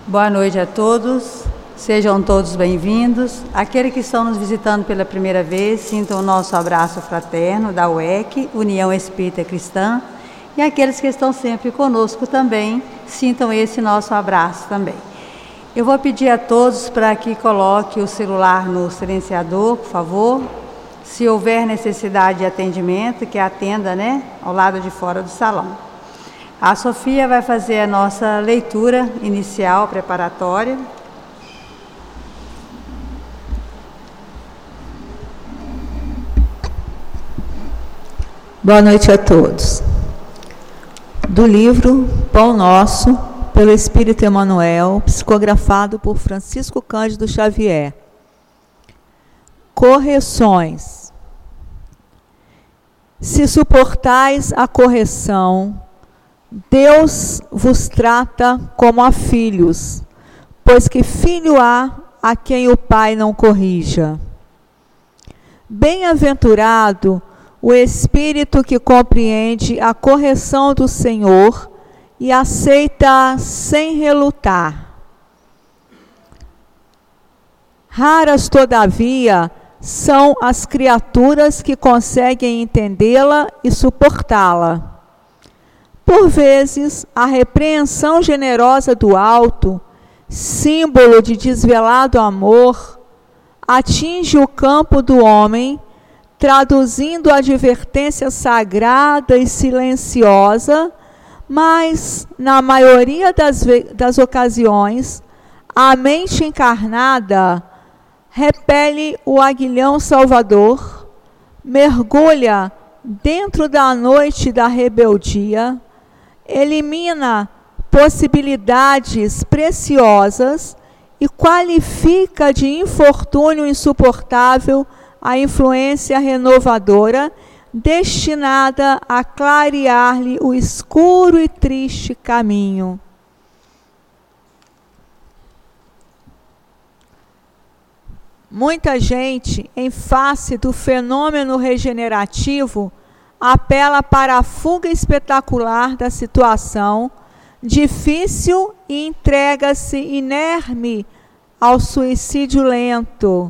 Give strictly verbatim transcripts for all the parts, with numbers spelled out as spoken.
Boa noite a todos, sejam todos bem-vindos. Aqueles que estão nos visitando pela primeira vez, sintam o nosso abraço fraterno da U E C, União Espírita Cristã, e aqueles que estão sempre conosco também, sintam esse nosso abraço também. Eu vou pedir a todos para que coloque o celular no silenciador, por favor. Se houver necessidade de atendimento, que atenda, né, ao lado de fora do salão. A Sofia vai fazer a nossa leitura inicial, preparatória. Boa noite a todos. Do livro Pão Nosso, pelo Espírito Emmanuel, psicografado por Francisco Cândido Xavier. Correções. Se suportais a correção, Deus vos trata como a filhos, pois que filho há a quem o Pai não corrija. Bem-aventurado o espírito que compreende a correção do Senhor e aceita sem relutar. Raras, todavia, são as criaturas que conseguem entendê-la e suportá-la. Por vezes, a repreensão generosa do alto, símbolo de desvelado amor, atinge o campo do homem, traduzindo a advertência sagrada e silenciosa, mas, na maioria das, das ocasiões, a mente encarnada repele o aguilhão salvador, mergulha dentro da noite da rebeldia, elimina possibilidades preciosas e qualifica de infortúnio insuportável a influência renovadora destinada a clarear-lhe o escuro e triste caminho. Muita gente, em face do fenômeno regenerativo, apela para a fuga espetacular da situação difícil e entrega-se inerme ao suicídio lento,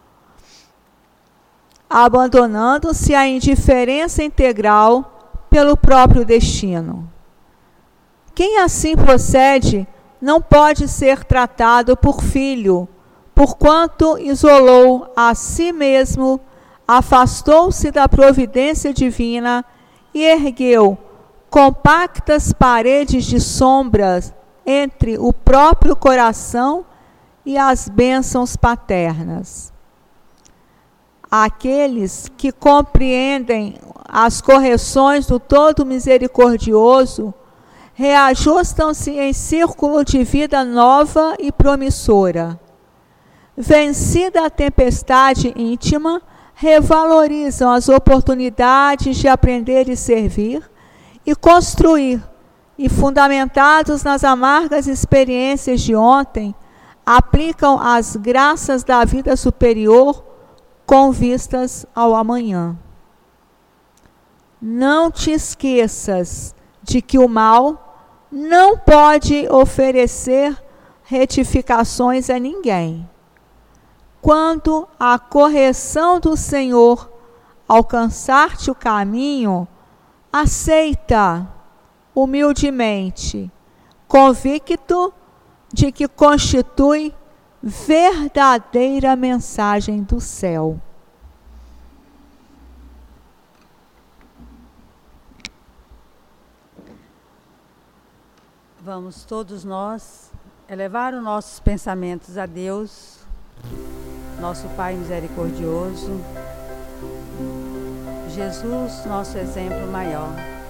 abandonando-se à indiferença integral pelo próprio destino. Quem assim procede não pode ser tratado por filho, porquanto isolou a si mesmo, afastou-se da providência divina e ergueu compactas paredes de sombras entre o próprio coração e as bênçãos paternas. Aqueles que compreendem as correções do Todo Misericordioso reajustam-se em círculo de vida nova e promissora. Vencida a tempestade íntima, revalorizam as oportunidades de aprender e servir e construir, e fundamentados nas amargas experiências de ontem, aplicam as graças da vida superior com vistas ao amanhã. Não te esqueças de que o mal não pode oferecer retificações a ninguém. Quando a correção do Senhor alcançar-te o caminho, aceita humildemente, convicto de que constitui verdadeira mensagem do céu. Vamos todos nós elevar os nossos pensamentos a Deus, nosso Pai misericordioso, Jesus, nosso exemplo maior.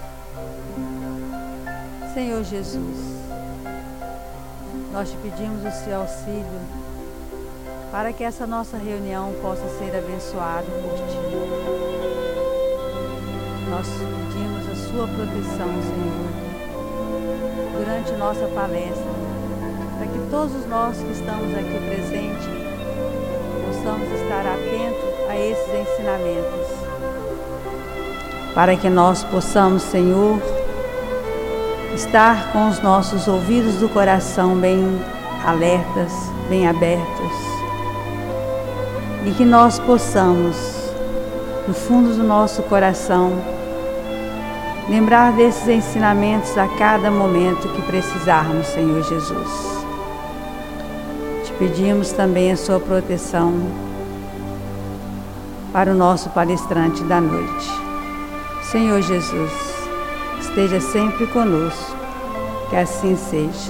Senhor Jesus, nós te pedimos o seu auxílio para que essa nossa reunião possa ser abençoada por ti. Nós pedimos a sua proteção, Senhor, durante nossa palestra, para que todos nós que estamos aqui presentes possamos estar atentos a esses ensinamentos, para que nós possamos, Senhor, estar com os nossos ouvidos do coração bem alertas, bem abertos, e que nós possamos, no fundo do nosso coração, lembrar desses ensinamentos a cada momento que precisarmos, Senhor Jesus. Te pedimos também a sua proteção para o nosso palestrante da noite. Senhor Jesus, esteja sempre conosco, que assim seja.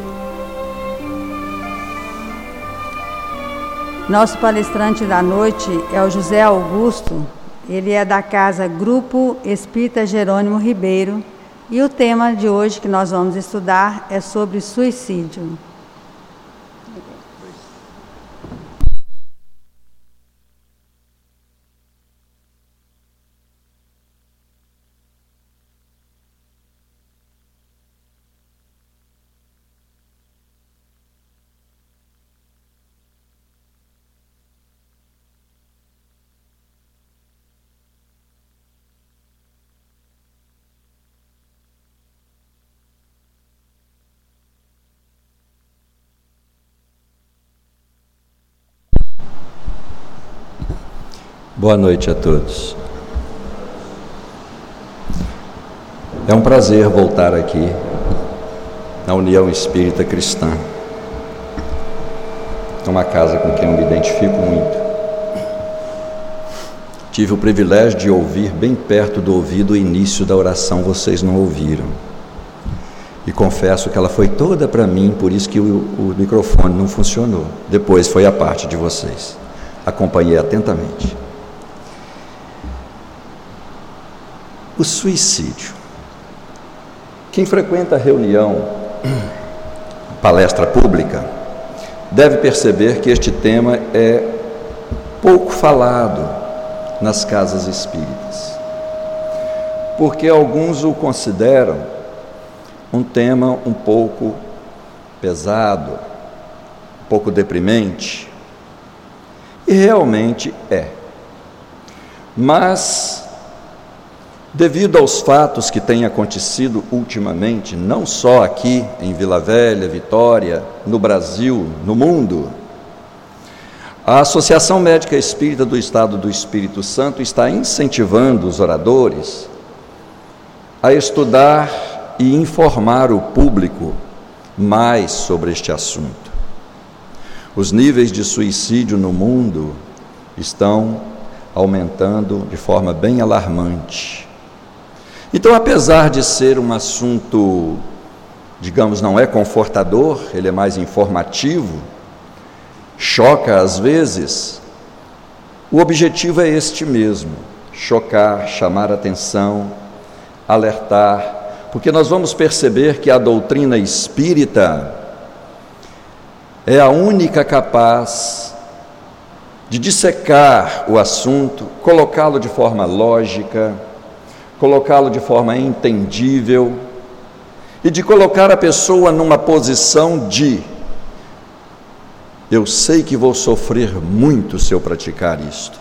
Nosso palestrante da noite é o José Augusto. Ele é da casa Grupo Espírita Jerônimo Ribeiro, e o tema de hoje que nós vamos estudar é sobre suicídio. Boa noite a todos. É um prazer voltar aqui na União Espírita Cristã. É uma casa com quem eu me identifico muito. Tive o privilégio de ouvir bem perto do ouvido o início da oração, vocês não ouviram. E confesso que ela foi toda para mim, por isso que o, o microfone não funcionou. Depois foi a parte de vocês. Acompanhei atentamente. O suicídio. Quem frequenta a reunião, palestra pública, deve perceber que este tema é pouco falado nas casas espíritas, porque alguns o consideram um tema um pouco pesado, um pouco deprimente, e realmente é. Mas devido aos fatos que têm acontecido ultimamente, não só aqui em Vila Velha, Vitória, no Brasil, no mundo, a Associação Médica Espírita do Estado do Espírito Santo está incentivando os oradores a estudar e informar o público mais sobre este assunto. Os níveis de suicídio no mundo estão aumentando de forma bem alarmante. Então, apesar de ser um assunto, digamos, não é confortador, ele é mais informativo, choca às vezes, o objetivo é este mesmo: chocar, chamar atenção, alertar, porque nós vamos perceber que a doutrina espírita é a única capaz de dissecar o assunto, colocá-lo de forma lógica, colocá-lo de forma entendível e de colocar a pessoa numa posição de: eu sei que vou sofrer muito se eu praticar isto.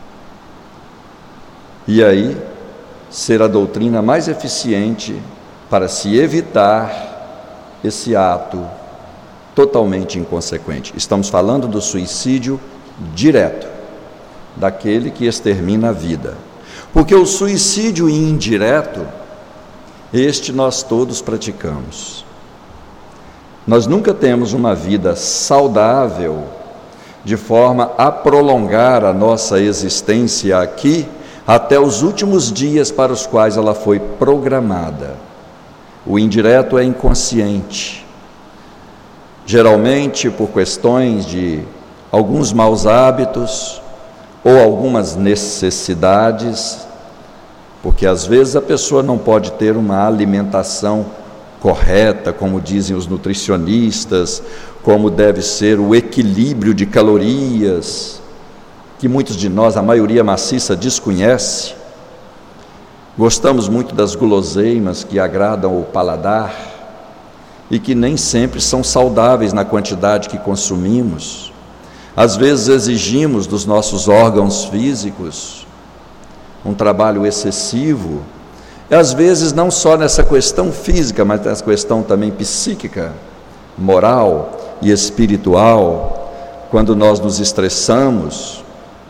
E aí, ser a doutrina mais eficiente para se evitar esse ato totalmente inconsequente. Estamos falando do suicídio direto, daquele que extermina a vida. Porque o suicídio indireto, este nós todos praticamos. Nós nunca temos uma vida saudável de forma a prolongar a nossa existência aqui até os últimos dias para os quais ela foi programada. O indireto é inconsciente, geralmente por questões de alguns maus hábitos ou algumas necessidades, porque às vezes a pessoa não pode ter uma alimentação correta, como dizem os nutricionistas, como deve ser o equilíbrio de calorias, que muitos de nós, a maioria maciça, desconhece. Gostamos muito das guloseimas que agradam o paladar e que nem sempre são saudáveis na quantidade que consumimos. Às vezes exigimos dos nossos órgãos físicos um trabalho excessivo, e às vezes não só nessa questão física, mas nessa questão também psíquica, moral, e espiritual, quando nós nos estressamos,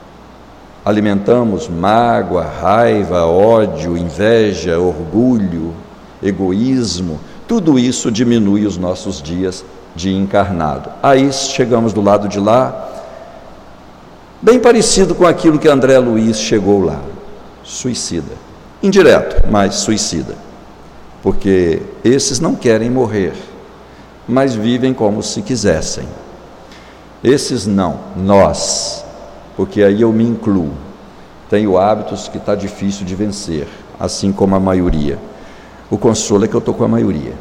alimentamos mágoa, raiva, ódio, inveja, orgulho, egoísmo, tudo isso diminui os nossos dias de encarnado. Aí chegamos do lado de lá, bem parecido com aquilo que André Luiz chegou lá, suicida, indireto, mas suicida, porque esses não querem morrer, mas vivem como se quisessem. Esses não, nós, porque aí eu me incluo, tenho hábitos que está difícil de vencer, assim como a maioria. O consolo é que eu estou com a maioria.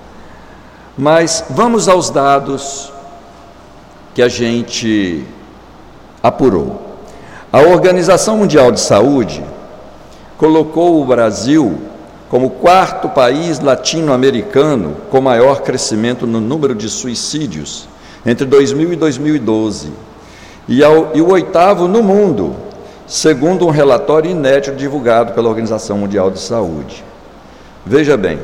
Mas vamos aos dados que a gente apurou. A Organização Mundial de Saúde colocou o Brasil como quarto país latino-americano com maior crescimento no número de suicídios entre dois mil e dois mil e doze, e, ao, e o oitavo no mundo, segundo um relatório inédito divulgado pela Organização Mundial de Saúde. Veja bem,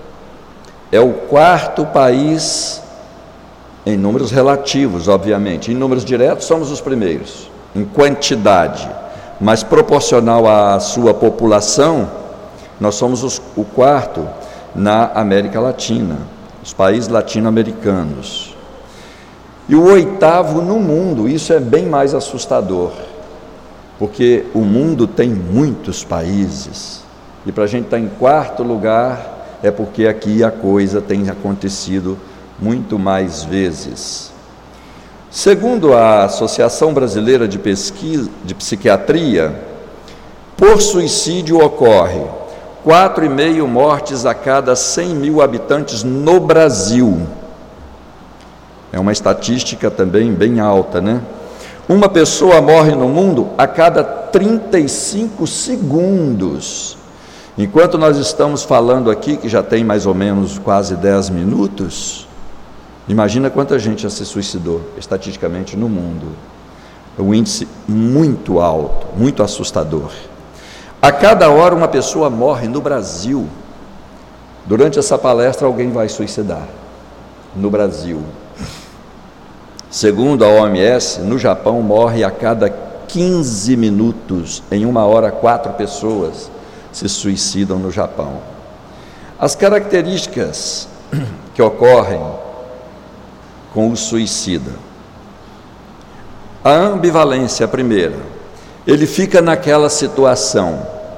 é o quarto país em números relativos, obviamente. Em números diretos somos os primeiros, em quantidade, mas proporcional à sua população, nós somos os, o quarto na América Latina, os países latino-americanos. E o oitavo no mundo, isso é bem mais assustador, porque o mundo tem muitos países, e para a gente estar em quarto lugar, é porque aqui a coisa tem acontecido muito mais vezes. Segundo a Associação Brasileira de Pesquisa de Psiquiatria, por suicídio ocorre quatro vírgula cinco mortes a cada cem mil habitantes no Brasil. É uma estatística também bem alta, né? Uma pessoa morre no mundo a cada trinta e cinco segundos. Enquanto nós estamos falando aqui, que já tem mais ou menos quase dez minutos, imagina quanta gente já se suicidou, estatisticamente, no mundo. É um índice muito alto, muito assustador. A cada hora uma pessoa morre no Brasil. Durante essa palestra alguém vai suicidar, no Brasil. Segundo a O M S, no Japão morre a cada quinze minutos, em uma hora quatro pessoas se suicidam no Japão. As características que ocorrem com o suicida. A ambivalência, a primeira, ele fica naquela situação: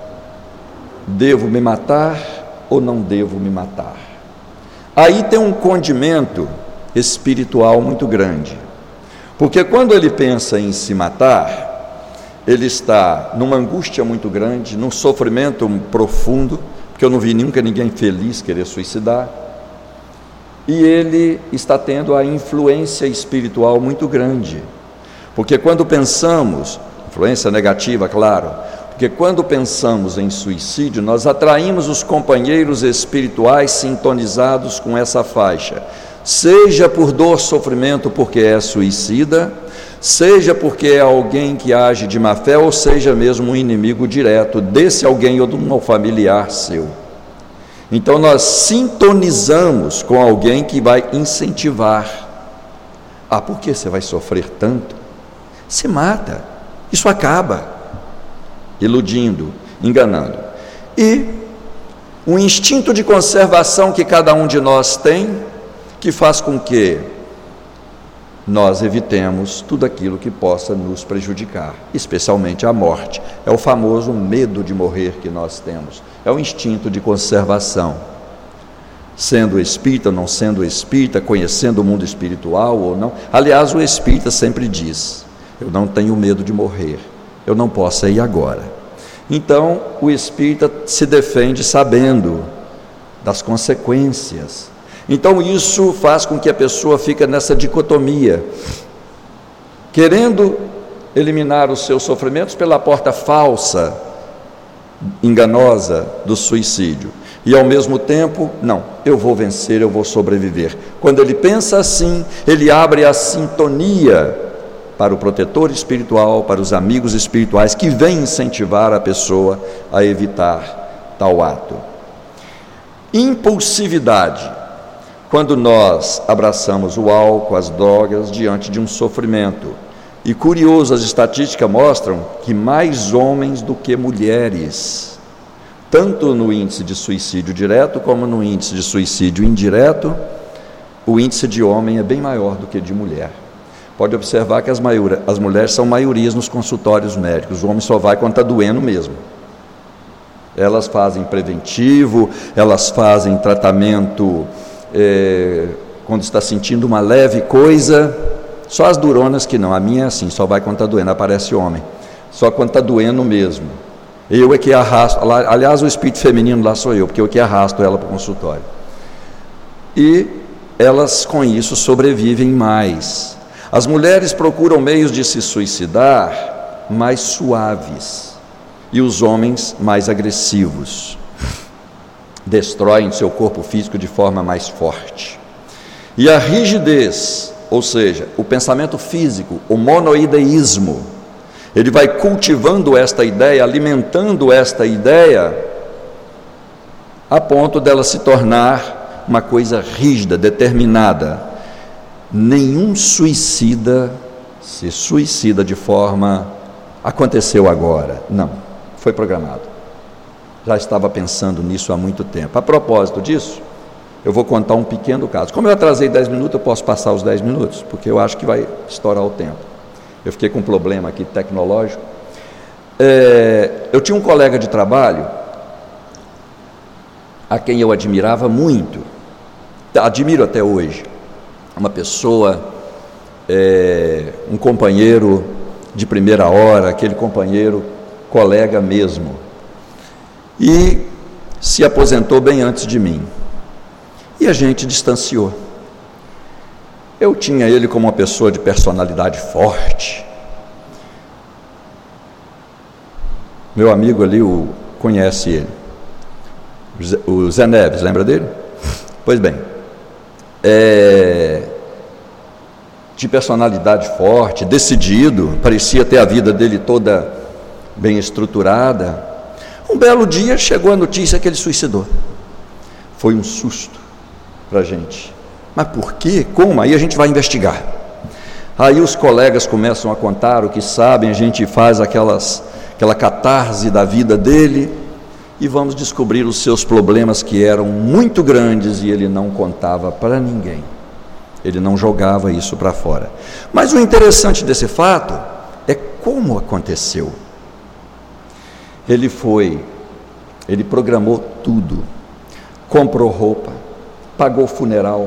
devo me matar ou não devo me matar? Aí tem um condimento espiritual muito grande, porque quando ele pensa em se matar, ele está numa angústia muito grande, num sofrimento profundo, porque eu não vi nunca ninguém feliz querer suicidar, e ele está tendo a influência espiritual muito grande, porque quando pensamos, influência negativa, claro, porque quando pensamos em suicídio, nós atraímos os companheiros espirituais sintonizados com essa faixa, seja por dor, sofrimento, porque é suicida, seja porque é alguém que age de má fé, ou seja mesmo um inimigo direto desse alguém ou de um familiar seu. Então nós sintonizamos com alguém que vai incentivar. Ah, por que você vai sofrer tanto? Se mata, isso acaba, iludindo, enganando. E o instinto de conservação que cada um de nós tem, que faz com que nós evitemos tudo aquilo que possa nos prejudicar, especialmente a morte. É o famoso medo de morrer que nós temos, é o instinto de conservação. Sendo espírita, não sendo espírita, conhecendo o mundo espiritual ou não. Aliás, o espírita sempre diz: eu não tenho medo de morrer, eu não posso ir agora. Então, o espírita se defende sabendo das consequências. Então isso faz com que a pessoa fique nessa dicotomia, querendo eliminar os seus sofrimentos pela porta falsa, enganosa do suicídio, e ao mesmo tempo, não, eu vou vencer, eu vou sobreviver. Quando ele pensa assim, ele abre a sintonia para o protetor espiritual, para os amigos espirituais que vêm incentivar a pessoa a evitar tal ato. Impulsividade. quando nós abraçamos o álcool, as drogas, diante de um sofrimento. E curioso, as estatísticas mostram que mais homens do que mulheres, tanto no índice de suicídio direto como no índice de suicídio indireto, o índice de homem é bem maior do que de mulher. Pode observar que as, maior, as mulheres são maiorias nos consultórios médicos, o homem só vai quando está doendo mesmo. Elas fazem preventivo, elas fazem tratamento é, quando está sentindo uma leve coisa, só as duronas que não, a minha é assim, só vai quando está doendo, aparece homem, só quando está doendo mesmo. Eu é que arrasto, aliás o espírito feminino lá sou eu, porque eu que arrasto ela para o consultório. E elas com isso sobrevivem mais. As mulheres procuram meios de se suicidar mais suaves e os homens mais agressivos. Destroem seu corpo físico de forma mais forte. E a rigidez, ou seja, o pensamento físico, o monoideísmo, ele vai cultivando esta ideia, alimentando esta ideia, a ponto dela se tornar uma coisa rígida, determinada. Nenhum suicida se suicida de forma aconteceu agora, não, foi programado. Já estava pensando nisso há muito tempo. A propósito disso, eu vou contar um pequeno caso. Como eu atrasei dez minutos, eu posso passar os dez minutos, porque eu acho que vai estourar o tempo. Eu fiquei com um problema aqui tecnológico. É, eu tinha um colega de trabalho a quem eu admirava muito, admiro até hoje. Uma pessoa, é, um companheiro de primeira hora, aquele companheiro, colega mesmo, e se aposentou bem antes de mim, e a gente distanciou. Eu tinha ele como uma pessoa de personalidade forte. Meu amigo ali o conhece ele, o Zé Neves, lembra dele? Pois bem, É, de personalidade forte, decidido, parecia ter a vida dele toda bem estruturada. Um belo dia chegou a notícia que ele suicidou. Foi um susto para a gente. Mas por quê? Como? Aí a gente vai investigar. Aí os colegas começam a contar o que sabem, a gente faz aquelas, aquela catarse da vida dele, e vamos descobrir os seus problemas, que eram muito grandes, e ele não contava para ninguém, ele não jogava isso para fora. Mas o interessante desse fato é como aconteceu. Ele foi, ele programou tudo, comprou roupa, pagou funeral,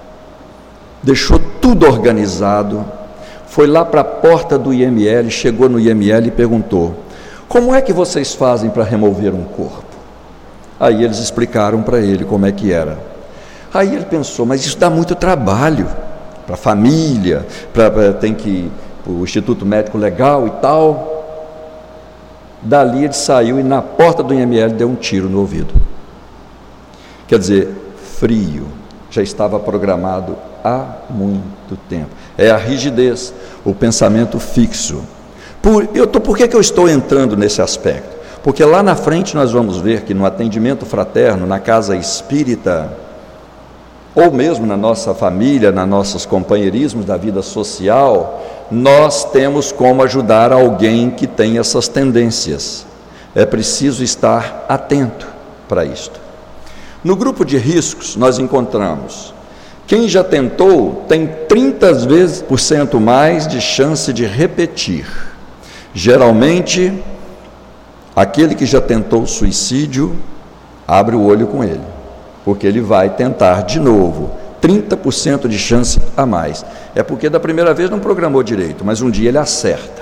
deixou tudo organizado, foi lá para a porta do I M L, chegou no I M L e perguntou: como é que vocês fazem para remover um corpo? Aí eles explicaram para ele como é que era. Aí ele pensou, mas isso dá muito trabalho para a família, pra, pra, tem que ir para o Instituto Médico Legal e tal. Dali ele saiu e na porta do I M L deu um tiro no ouvido. Quer dizer, frio, já estava programado há muito tempo. É a rigidez, o pensamento fixo. Por, eu tô, por que, que eu estou entrando nesse aspecto? Porque lá na frente nós vamos ver que no atendimento fraterno, na casa espírita, ou mesmo na nossa família, nos nossos companheirismos da vida social, nós temos como ajudar alguém que tem essas tendências. É preciso estar atento para isto. No grupo de riscos nós encontramos quem já tentou tem trinta vezes por cento mais de chance de repetir. Geralmente, aquele que já tentou suicídio, abre o olho com ele, porque ele vai tentar de novo, trinta por cento de chance a mais. É porque da primeira vez não programou direito, mas um dia ele acerta.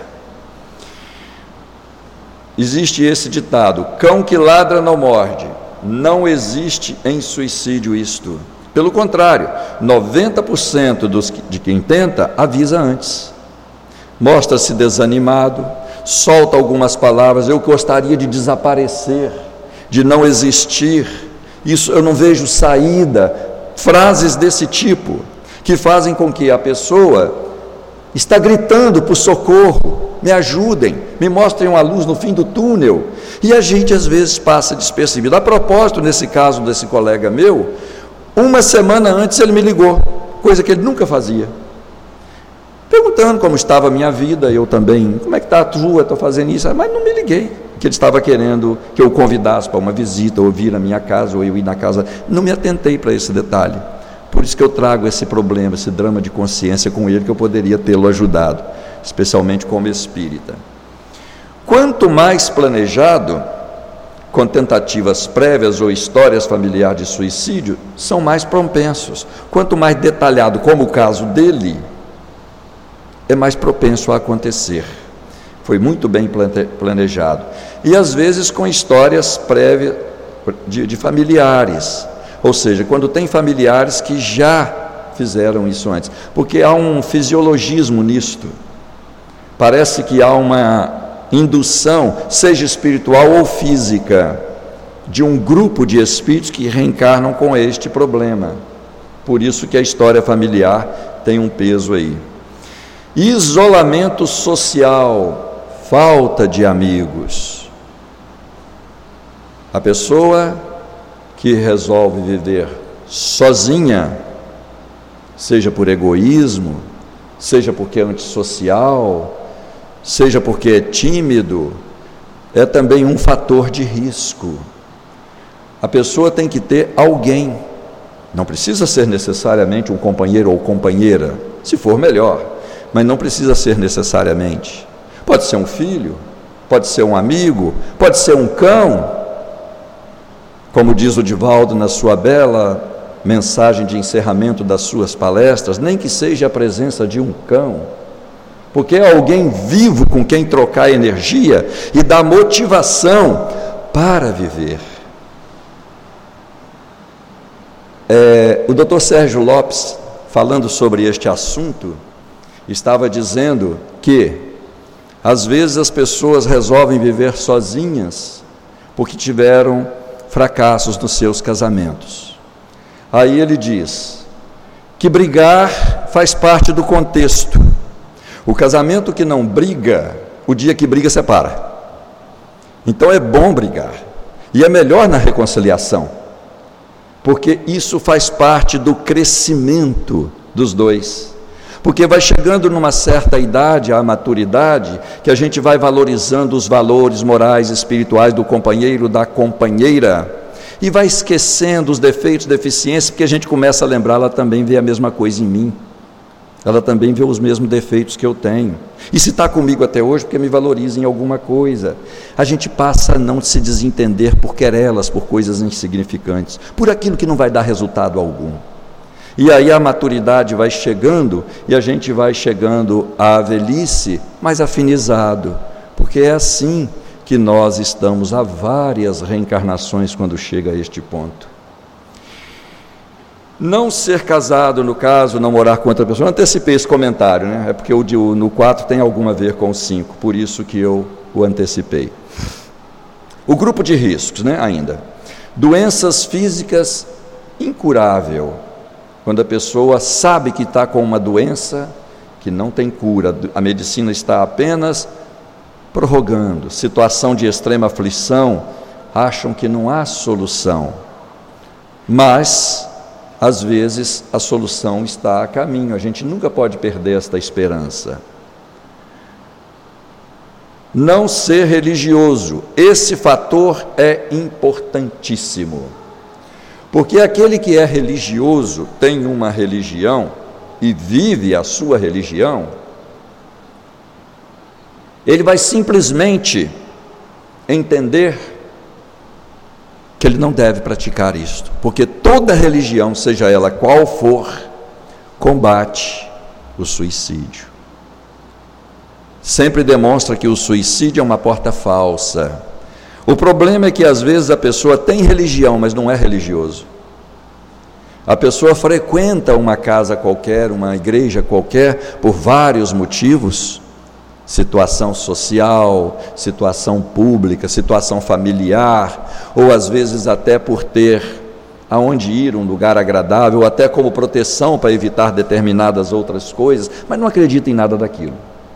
Existe esse ditado: cão que ladra não morde. Não existe em suicídio isto. Pelo contrário, noventa por cento dos, de quem tenta avisa antes. Mostra-se desanimado, solta algumas palavras: eu gostaria de desaparecer, de não existir, isso eu não vejo saída, frases desse tipo, que fazem com que a pessoa está gritando por socorro, me ajudem, me mostrem uma luz no fim do túnel, e a gente às vezes passa despercebido. A propósito, nesse caso desse colega meu, Uma semana antes ele me ligou, coisa que ele nunca fazia, perguntando como estava a minha vida. Eu também, como é que está a tua, estou fazendo isso, mas não me liguei, que ele estava querendo que eu o convidasse para uma visita, ou vir à minha casa, ou eu ir na casa. Não me atentei para esse detalhe. Por isso que eu trago esse problema, esse drama de consciência com ele, que eu poderia tê-lo ajudado, especialmente como espírita. Quanto mais planejado, com tentativas prévias ou histórias familiares de suicídio, são mais propensos. Quanto mais detalhado, como o caso dele, é mais propenso a acontecer. Foi muito bem planejado. E às vezes com histórias prévias de, de familiares. Ou seja, quando tem familiares que já fizeram isso antes. Porque há um fisiologismo nisto. Parece que há uma indução, seja espiritual ou física, de um grupo de espíritos que reencarnam com este problema. Por isso que a história familiar tem um peso aí. Isolamento social, falta de amigos. A pessoa que resolve viver sozinha, seja por egoísmo, seja porque é antissocial, seja porque é tímido, é também um fator de risco. A pessoa tem que ter alguém, não precisa ser necessariamente um companheiro ou companheira, se for melhor, mas não precisa ser necessariamente. Pode ser um filho, pode ser um amigo, pode ser um cão, como diz o Divaldo na sua bela mensagem de encerramento das suas palestras, nem que seja a presença de um cão, porque é alguém vivo com quem trocar energia e dar motivação para viver. É, o doutor Sérgio Lopes, falando sobre este assunto, estava dizendo que às vezes as pessoas resolvem viver sozinhas porque tiveram fracassos nos seus casamentos. Aí ele diz que brigar faz parte do contexto. O casamento que não briga, o dia que briga separa. Então é bom brigar, e é melhor na reconciliação, porque isso faz parte do crescimento dos dois. Porque vai chegando numa certa idade, a maturidade, que a gente vai valorizando os valores morais e espirituais do companheiro, da companheira, e vai esquecendo os defeitos, deficiências, porque a gente começa a lembrar, ela também vê a mesma coisa em mim. Ela também vê os mesmos defeitos que eu tenho. E se está comigo até hoje, porque me valoriza em alguma coisa. A gente passa a não se desentender por querelas, por coisas insignificantes, por aquilo que não vai dar resultado algum. E aí a maturidade vai chegando, e a gente vai chegando à velhice mais afinizado, porque é assim que nós estamos há várias reencarnações quando chega a este ponto. Não ser casado, no caso, não morar com outra pessoa, eu antecipei esse comentário, né? É porque o, de, o no quatro tem alguma a ver com o cinco, por isso que eu o antecipei. O grupo de riscos, né, ainda. Doenças físicas incurável, quando a pessoa sabe que está com uma doença que não tem cura, a medicina está apenas prorrogando, situação de extrema aflição, acham que não há solução, mas às vezes a solução está a caminho, a gente nunca pode perder esta esperança. Não ser religioso, esse fator é importantíssimo, porque aquele que é religioso, tem uma religião e vive a sua religião, ele vai simplesmente entender que ele não deve praticar isto, porque toda religião, seja ela qual for, combate o suicídio. Sempre demonstra que o suicídio é uma porta falsa. O problema é que às vezes a pessoa tem religião, mas não é religioso. A pessoa frequenta uma casa qualquer, uma igreja qualquer, por vários motivos, situação social, situação pública, situação familiar, ou às vezes até por ter aonde ir, um lugar agradável, ou até como proteção para evitar determinadas outras coisas, mas não acredita em nada daquilo.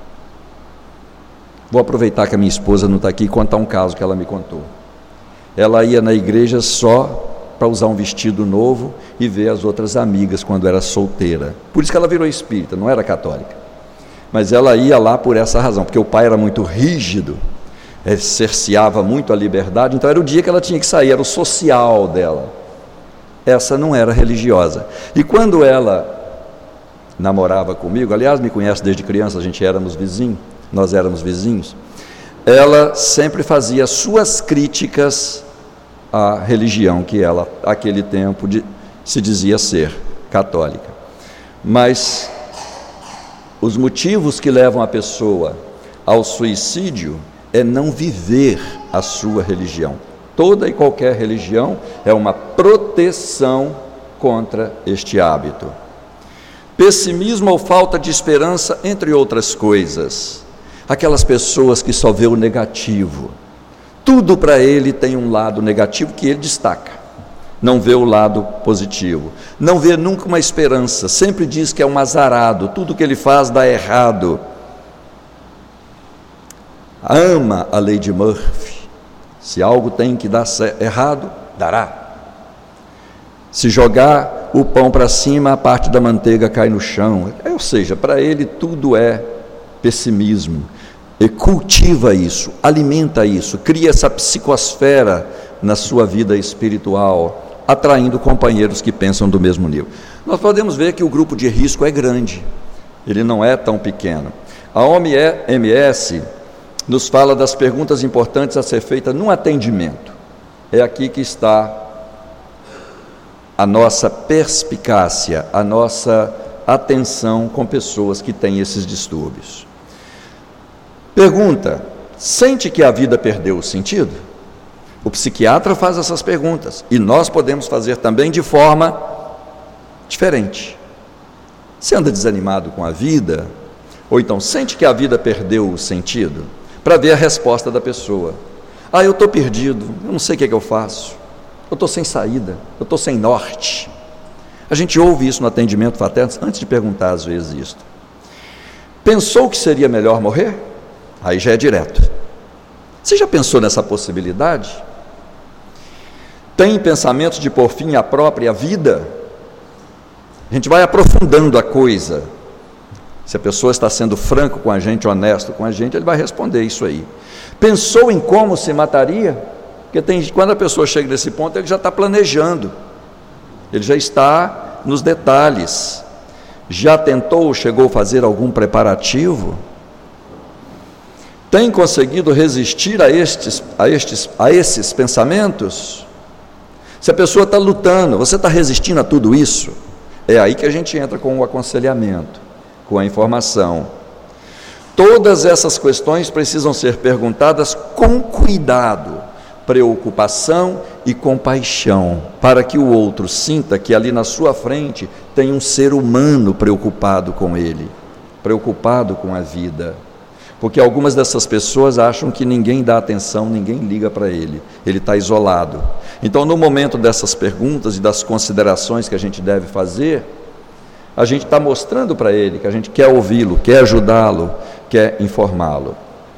Vou aproveitar que a minha esposa não está aqui e contar um caso que ela me contou. Ela ia na igreja só para usar um vestido novo e ver as outras amigas quando era solteira. Por isso que ela virou espírita, não era católica. Mas ela ia lá por essa razão, porque o pai era muito rígido, cerceava muito a liberdade, então era o dia que ela tinha que sair, era o social dela. Essa não era religiosa. E quando ela namorava comigo, aliás, me conhece desde criança, a gente éramos vizinhos, nós éramos vizinhos, ela sempre fazia suas críticas à religião que ela, naquele tempo, de, se dizia ser católica. Mas os motivos que levam a pessoa ao suicídio é não viver a sua religião. Toda e qualquer religião é uma proteção contra este hábito. Pessimismo ou falta de esperança, entre outras coisas. Aquelas pessoas que só vê o negativo. Tudo para ele tem um lado negativo que ele destaca. Não vê o lado positivo. Não vê nunca uma esperança. Sempre diz que é um azarado. Tudo que ele faz dá errado. Ama a lei de Murphy. Se algo tem que dar errado, dará. Se jogar o pão para cima, a parte da manteiga cai no chão. Ou seja, para ele tudo é pessimismo. E cultiva isso, alimenta isso, cria essa psicosfera na sua vida espiritual, atraindo companheiros que pensam do mesmo nível. Nós podemos ver que o grupo de risco é grande, ele não é tão pequeno. A O M S nos fala das perguntas importantes a ser feitas no atendimento. É aqui que está a nossa perspicácia, a nossa atenção com pessoas que têm esses distúrbios. Pergunta: sente que a vida perdeu o sentido? O psiquiatra faz essas perguntas e nós podemos fazer também de forma diferente. Você anda desanimado com a vida? Ou então, sente que a vida perdeu o sentido? Para ver a resposta da pessoa. Ah, eu estou perdido, eu não sei o que é que eu faço. Eu estou sem saída, eu estou sem norte. A gente ouve isso no atendimento fraterno, antes de perguntar às vezes isso. Pensou que seria melhor morrer? Aí já é direto. Você já pensou nessa possibilidade? Tem pensamentos de pôr fim à própria vida? A gente vai aprofundando a coisa. Se a pessoa está sendo franco com a gente, honesto com a gente, ele vai responder isso aí. Pensou em como se mataria? Porque tem, quando a pessoa chega nesse ponto, ele já está planejando. Ele já está nos detalhes. Já tentou ou chegou a fazer algum preparativo? Tem conseguido resistir a estes, a estes, a esses pensamentos? Se a pessoa está lutando, você está resistindo a tudo isso? É aí que a gente entra com o aconselhamento, com a informação. Todas essas questões precisam ser perguntadas com cuidado, preocupação e compaixão, para que o outro sinta que ali na sua frente tem um ser humano preocupado com ele, preocupado com a vida. Porque algumas dessas pessoas acham que ninguém dá atenção, ninguém liga para ele, ele está isolado. Então, no momento dessas perguntas e das considerações que a gente deve fazer, a gente está mostrando para ele que a gente quer ouvi-lo, quer ajudá-lo, quer informá-lo.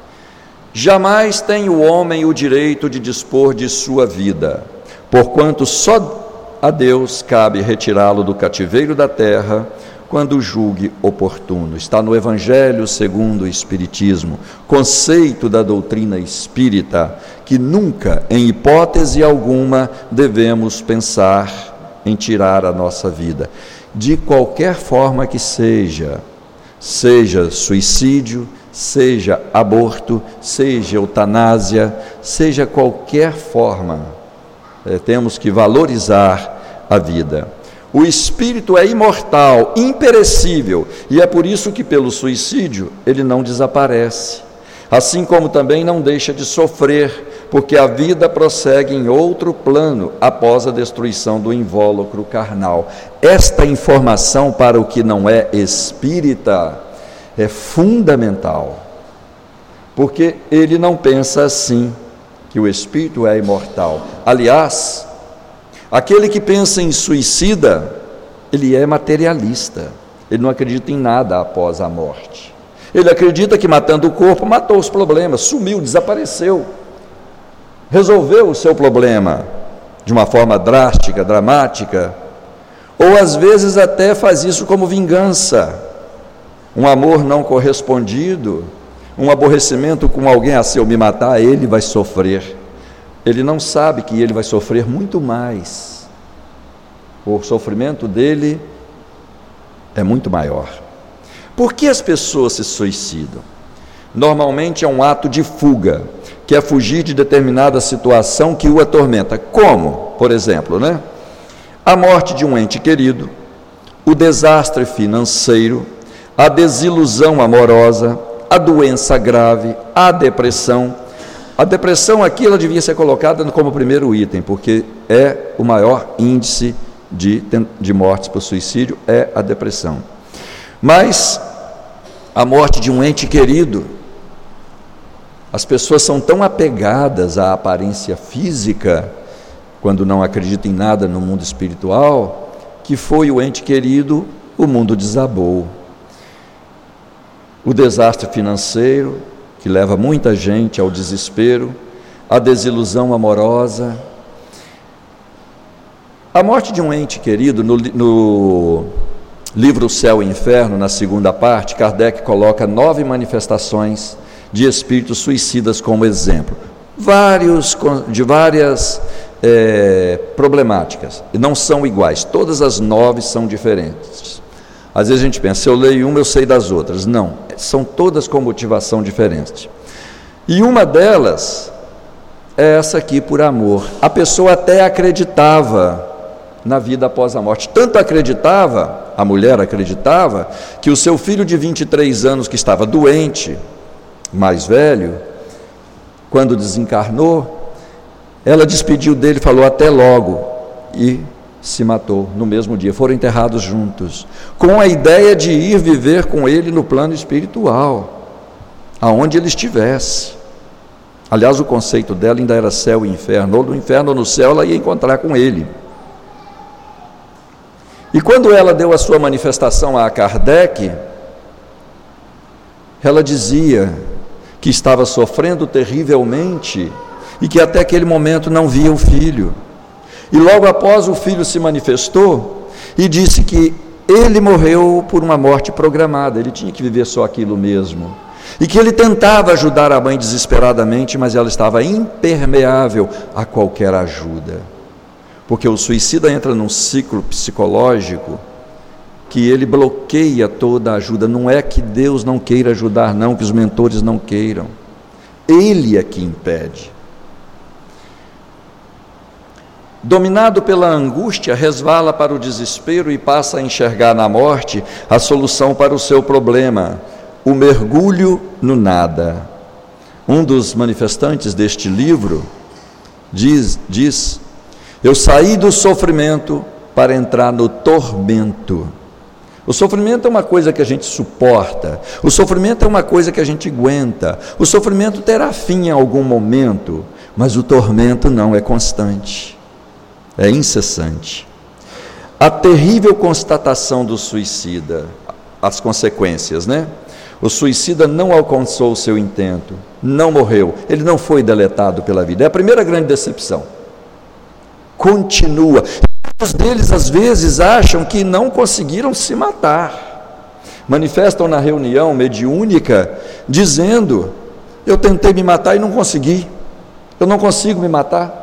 Jamais tem o homem o direito de dispor de sua vida, porquanto só a Deus cabe retirá-lo do cativeiro da terra, quando julgue oportuno. Está no Evangelho segundo o Espiritismo, conceito da doutrina espírita, que nunca, em hipótese alguma, devemos pensar em tirar a nossa vida, de qualquer forma que seja, seja suicídio, seja aborto, seja eutanásia, seja qualquer forma, é, temos que valorizar a vida. O espírito é imortal, imperecível, e é por isso que pelo suicídio ele não desaparece, assim como também não deixa de sofrer, porque a vida prossegue em outro plano após a destruição do invólucro carnal. Esta informação para o que não é espírita é fundamental, porque ele não pensa assim, que o espírito é imortal. Aliás, aquele que pensa em suicida, ele é materialista, ele não acredita em nada após a morte. Ele acredita que matando o corpo, matou os problemas, sumiu, desapareceu, resolveu o seu problema de uma forma drástica, dramática, ou às vezes até faz isso como vingança, um amor não correspondido, um aborrecimento com alguém. Ah, se eu me matar, ele vai sofrer. Ele não sabe que ele vai sofrer muito mais. O sofrimento dele é muito maior. Por que as pessoas se suicidam? Normalmente é um ato de fuga, que é fugir de determinada situação que o atormenta. Como, por exemplo, né? A morte de um ente querido, o desastre financeiro, a desilusão amorosa, a doença grave, a depressão. A depressão aqui ela devia ser colocada como primeiro item, porque é o maior índice de, de mortes por suicídio, é a depressão. Mas a morte de um ente querido, as pessoas são tão apegadas à aparência física, quando não acreditam em nada no mundo espiritual, que foi o ente querido, o mundo desabou. O desastre financeiro, que leva muita gente ao desespero, a desilusão amorosa. A morte de um ente querido, no, no livro O Céu e o Inferno, na segunda parte, Kardec coloca nove manifestações de espíritos suicidas como exemplo, vários, de várias é, problemáticas, e não são iguais, todas as nove são diferentes. Às vezes a gente pensa, se eu leio uma eu sei das outras. Não, são todas com motivação diferente. E uma delas é essa aqui, por amor. A pessoa até acreditava na vida após a morte, tanto acreditava, a mulher acreditava, que o seu filho de vinte e três anos, que estava doente, mais velho, quando desencarnou, ela despediu dele, falou até logo, e se matou no mesmo dia. Foram enterrados juntos, com a ideia de ir viver com ele no plano espiritual, aonde ele estivesse. Aliás, o conceito dela ainda era céu e inferno, ou no inferno ou no céu ela ia encontrar com ele. E quando ela deu a sua manifestação a Kardec, ela dizia que estava sofrendo terrivelmente e que até aquele momento não via o filho. E logo após o filho se manifestou e disse que ele morreu por uma morte programada, ele tinha que viver só aquilo mesmo. E que ele tentava ajudar a mãe desesperadamente, mas ela estava impermeável a qualquer ajuda. Porque o suicida entra num ciclo psicológico que ele bloqueia toda a ajuda. Não é que Deus não queira ajudar, não, que os mentores não queiram. Ele é que impede. Dominado pela angústia, resvala para o desespero e passa a enxergar na morte a solução para o seu problema, o mergulho no nada. Um dos manifestantes deste livro diz, diz: eu saí do sofrimento para entrar no tormento. O sofrimento é uma coisa que a gente suporta, o sofrimento é uma coisa que a gente aguenta, o sofrimento terá fim em algum momento, mas o tormento não, é constante. É incessante. A terrível constatação do suicida, as consequências, né? O suicida não alcançou o seu intento, não morreu, ele não foi deletado pela vida. É a primeira grande decepção. Continua. Muitos deles, às vezes, acham que não conseguiram se matar. Manifestam na reunião mediúnica, dizendo: eu tentei me matar e não consegui. Eu não consigo me matar.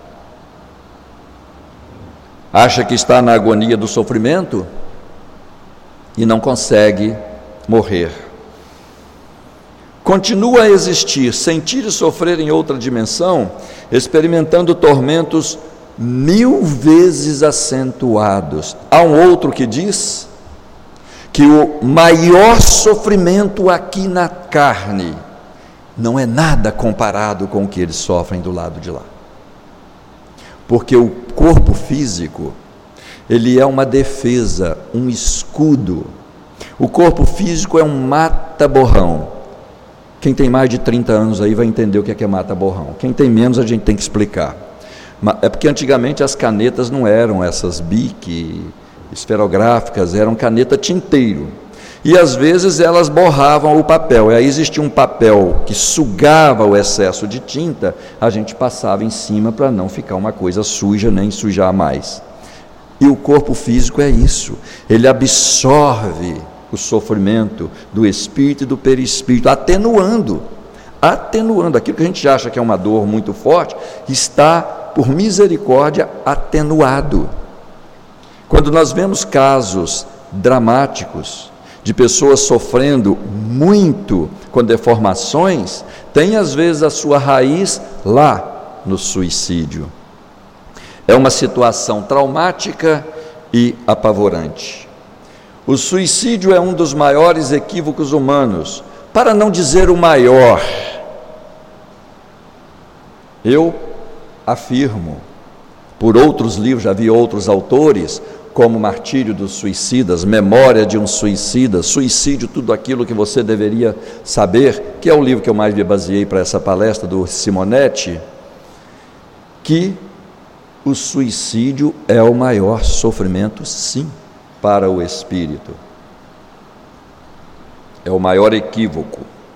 Acha que está na agonia do sofrimento e não consegue morrer. Continua a existir, sentir e sofrer em outra dimensão, experimentando tormentos mil vezes acentuados. Há um outro que diz que o maior sofrimento aqui na carne não é nada comparado com o que eles sofrem do lado de lá. Porque o corpo físico, ele é uma defesa, um escudo. O corpo físico é um mata-borrão. Quem tem mais de trinta anos aí vai entender o que é, que é mata-borrão. Quem tem menos a gente tem que explicar. É porque antigamente as canetas não eram essas Bic, esferográficas, eram caneta tinteiro. E às vezes elas borravam o papel, e aí existia um papel que sugava o excesso de tinta, a gente passava em cima para não ficar uma coisa suja, nem sujar mais. E o corpo físico é isso, ele absorve o sofrimento do espírito e do perispírito, atenuando, atenuando, aquilo que a gente acha que é uma dor muito forte, está, por misericórdia, atenuado. Quando nós vemos casos dramáticos, de pessoas sofrendo muito com deformações, tem às vezes a sua raiz lá no suicídio. É uma situação traumática e apavorante. O suicídio é um dos maiores equívocos humanos, para não dizer o maior. Eu afirmo, por outros livros, já vi outros autores, como Martírio dos Suicidas, Memória de um Suicida, Suicídio, tudo aquilo que você deveria saber, que é o livro que eu mais me baseei para essa palestra, do Simonetti, que o suicídio é o maior sofrimento, sim, para o espírito. É o maior equívoco.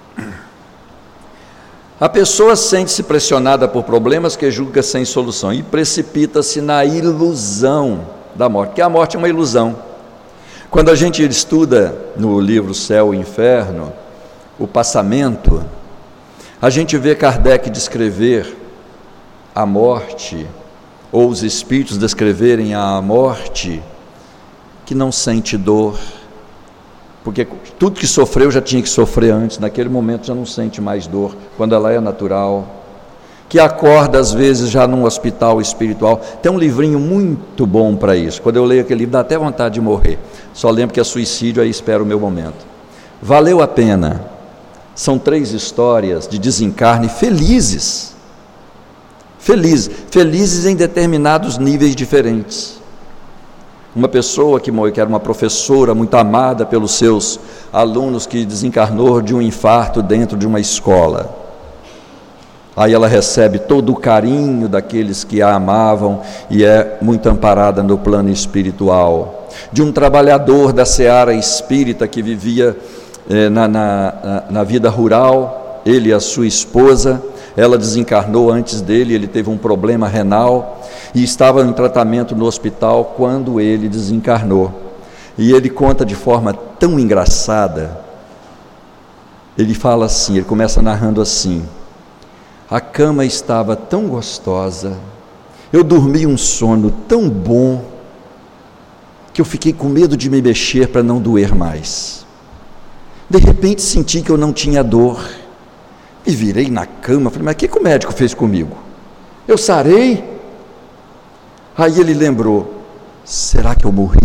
A pessoa sente-se pressionada por problemas que julga sem solução e precipita-se na ilusão da morte, porque a morte é uma ilusão. Quando a gente estuda no livro Céu e Inferno, o passamento, a gente vê Kardec descrever a morte, ou os espíritos descreverem a morte, que não sente dor, porque tudo que sofreu já tinha que sofrer antes, naquele momento já não sente mais dor, quando ela é natural, que acorda às vezes já num hospital espiritual. Tem um livrinho muito bom para isso, quando eu leio aquele livro dá até vontade de morrer, só lembro que é suicídio, aí espero o meu momento. Valeu a pena. São três histórias de desencarne felizes, felizes, felizes em determinados níveis diferentes. Uma pessoa que morreu, que era uma professora muito amada pelos seus alunos, que desencarnou de um infarto dentro de uma escola. Aí ela recebe todo o carinho daqueles que a amavam e é muito amparada no plano espiritual. De um trabalhador da seara espírita que vivia eh, na, na, na vida rural, ele e a sua esposa, ela desencarnou antes dele, ele teve um problema renal e estava em tratamento no hospital quando ele desencarnou. E ele conta de forma tão engraçada, ele fala assim, ele começa narrando assim: a cama estava tão gostosa, eu dormi um sono tão bom, que eu fiquei com medo de me mexer para não doer mais. De repente senti que eu não tinha dor, me virei na cama, falei, mas o que, que o médico fez comigo? Eu sarei? Aí ele lembrou, será que eu morri?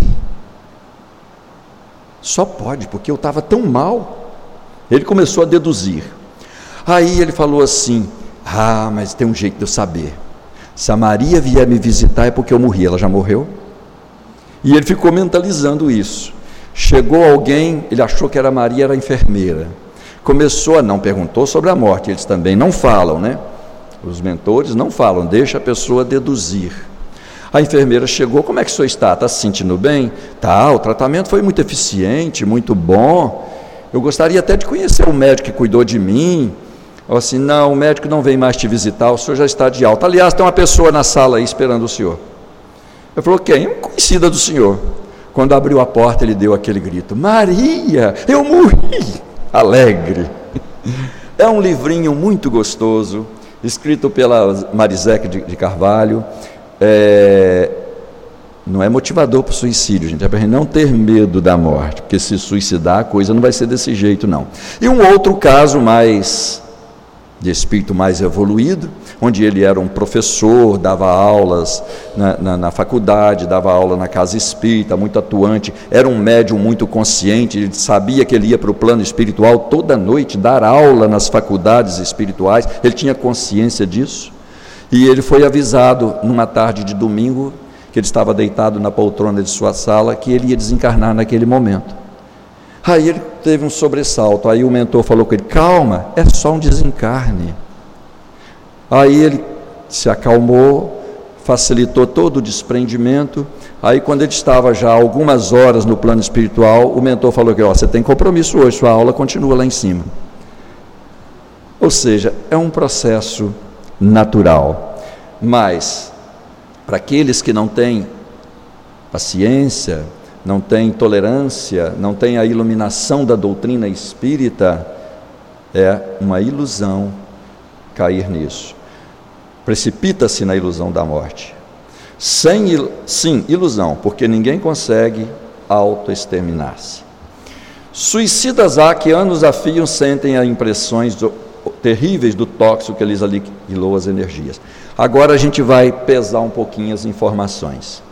Só pode, porque eu estava tão mal. Ele começou a deduzir. Aí ele falou assim, ah, mas tem um jeito de eu saber, se a Maria vier me visitar é porque eu morri. Ela já morreu? E ele ficou mentalizando isso. Chegou alguém, ele achou que era a Maria, era a enfermeira, começou a, não perguntou sobre a morte, eles também não falam, né? Os mentores não falam, deixa a pessoa deduzir. A enfermeira chegou, como é que o senhor está? Está se sentindo bem? Tá, o tratamento foi muito eficiente, muito bom, eu gostaria até de conhecer o médico que cuidou de mim. Ou assim, não, o médico não vem mais te visitar, o senhor já está de alta. Aliás, tem uma pessoa na sala aí esperando o senhor. Eu falei, quem? Uma conhecida do senhor. Quando abriu a porta, ele deu aquele grito, Maria, eu morri! Alegre. É um livrinho muito gostoso, escrito pela Mariseque de, de Carvalho. É, não é motivador para o suicídio, gente, é para a gente não ter medo da morte, porque se suicidar a coisa não vai ser desse jeito, não. E um outro caso mais de espírito mais evoluído, onde ele era um professor, dava aulas na, na, na faculdade, dava aula na casa espírita, muito atuante, era um médium muito consciente, ele sabia que ele ia para o plano espiritual toda noite, dar aula nas faculdades espirituais, ele tinha consciência disso, e ele foi avisado numa tarde de domingo, que ele estava deitado na poltrona de sua sala, que ele ia desencarnar naquele momento. Aí ele teve um sobressalto, aí o mentor falou com ele, calma, é só um desencarne. Aí ele se acalmou, facilitou todo o desprendimento. Aí, quando ele estava já algumas horas no plano espiritual, o mentor falou que, ó, você tem compromisso hoje, sua aula continua lá em cima. Ou seja, é um processo natural. Mas, para aqueles que não têm paciência, não têm tolerância, não têm a iluminação da doutrina espírita, é uma ilusão cair nisso. Precipita-se na ilusão da morte. Sem, sim, ilusão, porque ninguém consegue autoexterminar-se. Suicidas há que anos a fio sentem as impressões do, terríveis do tóxico que lhes aniquilou as energias. Agora a gente vai pesar um pouquinho as informações.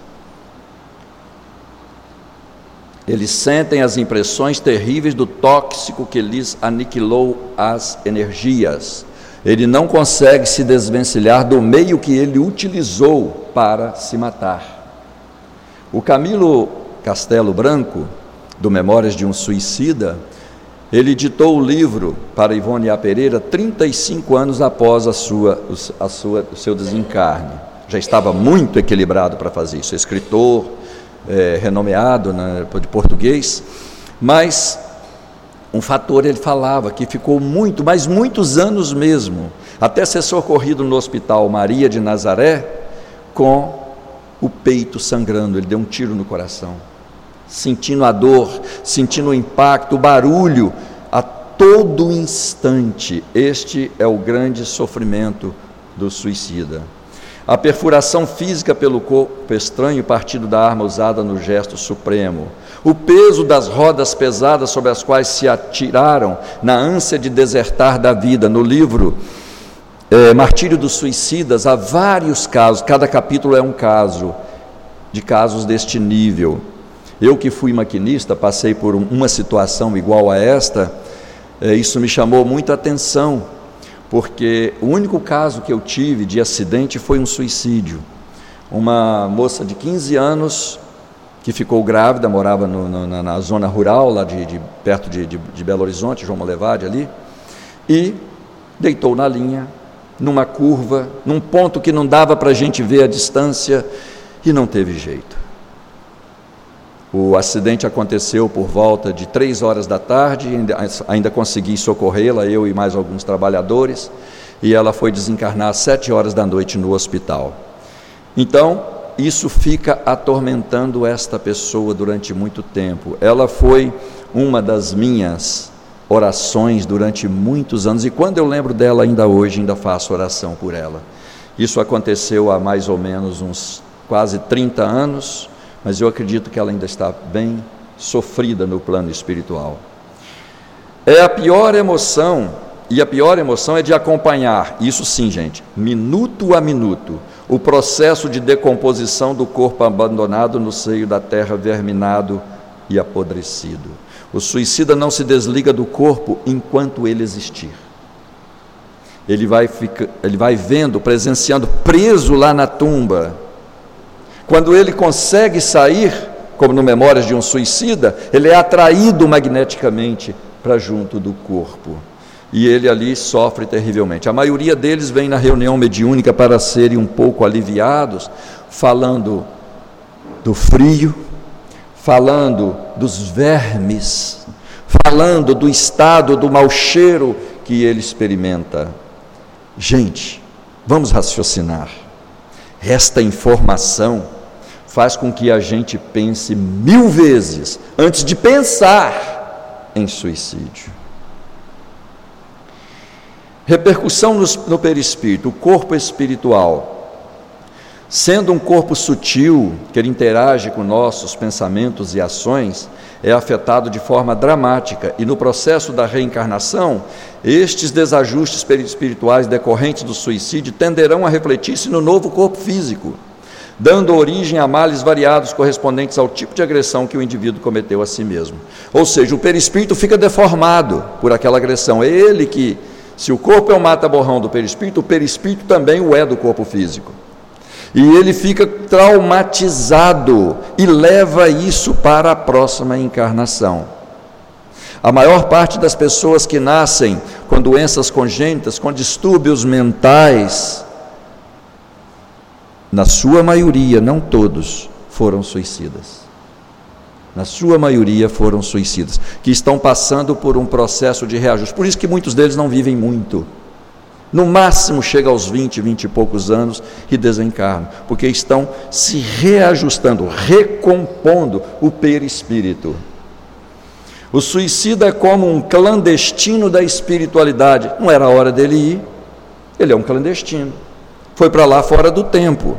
Eles sentem as impressões terríveis do tóxico que lhes aniquilou as energias. Ele não consegue se desvencilhar do meio que ele utilizou para se matar. O Camilo Castelo Branco, do Memórias de um Suicida, ele editou o livro para Ivone A. Pereira trinta e cinco anos após a sua, a sua, o seu desencarne. Já estava muito equilibrado para fazer isso, escritor, é, renomeado, né, de português, mas um fator, ele falava que ficou muito, mas muitos anos mesmo, até ser socorrido no Hospital Maria de Nazaré, com o peito sangrando. Ele deu um tiro no coração, sentindo a dor, sentindo o impacto, o barulho, a todo instante. Este é o grande sofrimento do suicida. A perfuração física pelo corpo estranho, partido da arma usada no gesto supremo. O peso das rodas pesadas sobre as quais se atiraram na ânsia de desertar da vida. No livro é, Martírio dos Suicidas, há vários casos, cada capítulo é um caso, de casos deste nível. Eu que fui maquinista, passei por uma situação igual a esta, é, isso me chamou muita atenção, porque o único caso que eu tive de acidente foi um suicídio. Uma moça de quinze anos, que ficou grávida, morava no, no, na, na zona rural, lá de, de, perto de, de, de Belo Horizonte, João Molevade ali, e deitou na linha, numa curva, num ponto que não dava para a gente ver a distância, e não teve jeito. O acidente aconteceu por volta de três horas da tarde, ainda, ainda consegui socorrê-la, eu e mais alguns trabalhadores, e ela foi desencarnar às sete horas da noite no hospital. Então, isso fica atormentando esta pessoa durante muito tempo. Ela foi uma das minhas orações durante muitos anos, e quando eu lembro dela ainda hoje, ainda faço oração por ela. Isso aconteceu há mais ou menos uns quase trinta anos, mas eu acredito que ela ainda está bem sofrida no plano espiritual. É a pior emoção, e a pior emoção é de acompanhar, isso sim, gente, minuto a minuto, o processo de decomposição do corpo abandonado no seio da terra, verminado e apodrecido. O suicida não se desliga do corpo enquanto ele existir. Ele vai, fica, ele vai vendo, presenciando, preso lá na tumba. Quando ele consegue sair, como no Memórias de um Suicida, ele é atraído magneticamente para junto do corpo. E ele ali sofre terrivelmente. A maioria deles vem na reunião mediúnica para serem um pouco aliviados, falando do frio, falando dos vermes, falando do estado, do mau cheiro que ele experimenta. Gente, vamos raciocinar. Esta informação faz com que a gente pense mil vezes antes de pensar em suicídio. Repercussão no, no perispírito, o corpo espiritual. Sendo um corpo sutil, que ele interage com nossos pensamentos e ações, é afetado de forma dramática, e no processo da reencarnação, estes desajustes perispirituais decorrentes do suicídio tenderão a refletir-se no novo corpo físico, dando origem a males variados correspondentes ao tipo de agressão que o indivíduo cometeu a si mesmo. Ou seja, o perispírito fica deformado por aquela agressão. É ele que, se o corpo é o mata-borrão do perispírito, o perispírito também o é do corpo físico. E ele fica traumatizado e leva isso para a próxima encarnação. A maior parte das pessoas que nascem com doenças congênitas, com distúrbios mentais, na sua maioria, não todos, foram suicidas. Na sua maioria foram suicidas, que estão passando por um processo de reajuste. Por isso que muitos deles não vivem muito. No máximo chega aos vinte, vinte e poucos anos e desencarnam, porque estão se reajustando, recompondo o perispírito. O suicida é como um clandestino da espiritualidade. Não era a hora dele ir, ele é um clandestino. Foi para lá fora do tempo.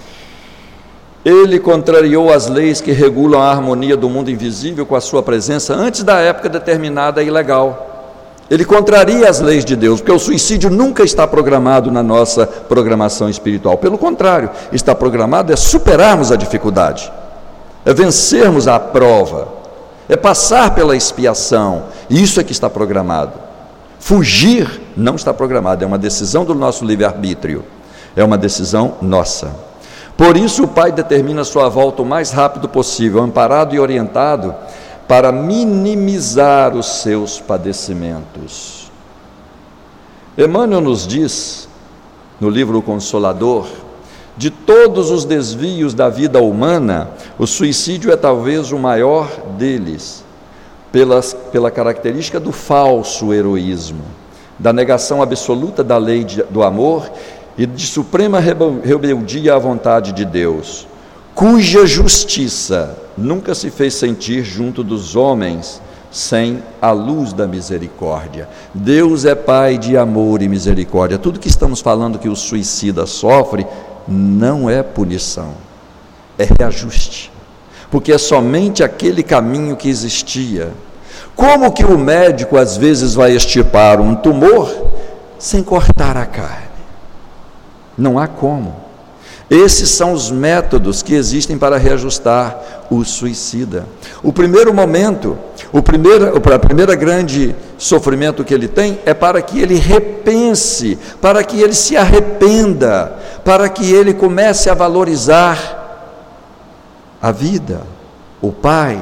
Ele contrariou as leis que regulam a harmonia do mundo invisível com a sua presença antes da época determinada e legal. Ele contraria as leis de Deus, porque o suicídio nunca está programado na nossa programação espiritual. Pelo contrário, está programado é superarmos a dificuldade, é vencermos a prova, é passar pela expiação. Isso é que está programado. Fugir não está programado, é uma decisão do nosso livre-arbítrio, é uma decisão nossa. Por isso o Pai determina sua volta o mais rápido possível, amparado e orientado, para minimizar os seus padecimentos. Emmanuel nos diz, no livro O Consolador, de todos os desvios da vida humana, o suicídio é talvez o maior deles, pelas, pela característica do falso heroísmo, da negação absoluta da lei de, do amor e de suprema rebeldia à vontade de Deus, cuja justiça nunca se fez sentir junto dos homens sem a luz da misericórdia. Deus é Pai de amor e misericórdia. Tudo que estamos falando que o suicida sofre não é punição, é reajuste, porque é somente aquele caminho que existia. Como que o médico às vezes vai extirpar um tumor sem cortar a carne? Não há como. Esses são os métodos que existem para reajustar o suicida. O primeiro momento, o primeiro, o primeiro grande sofrimento que ele tem é para que ele repense, para que ele se arrependa, para que ele comece a valorizar a vida, o Pai.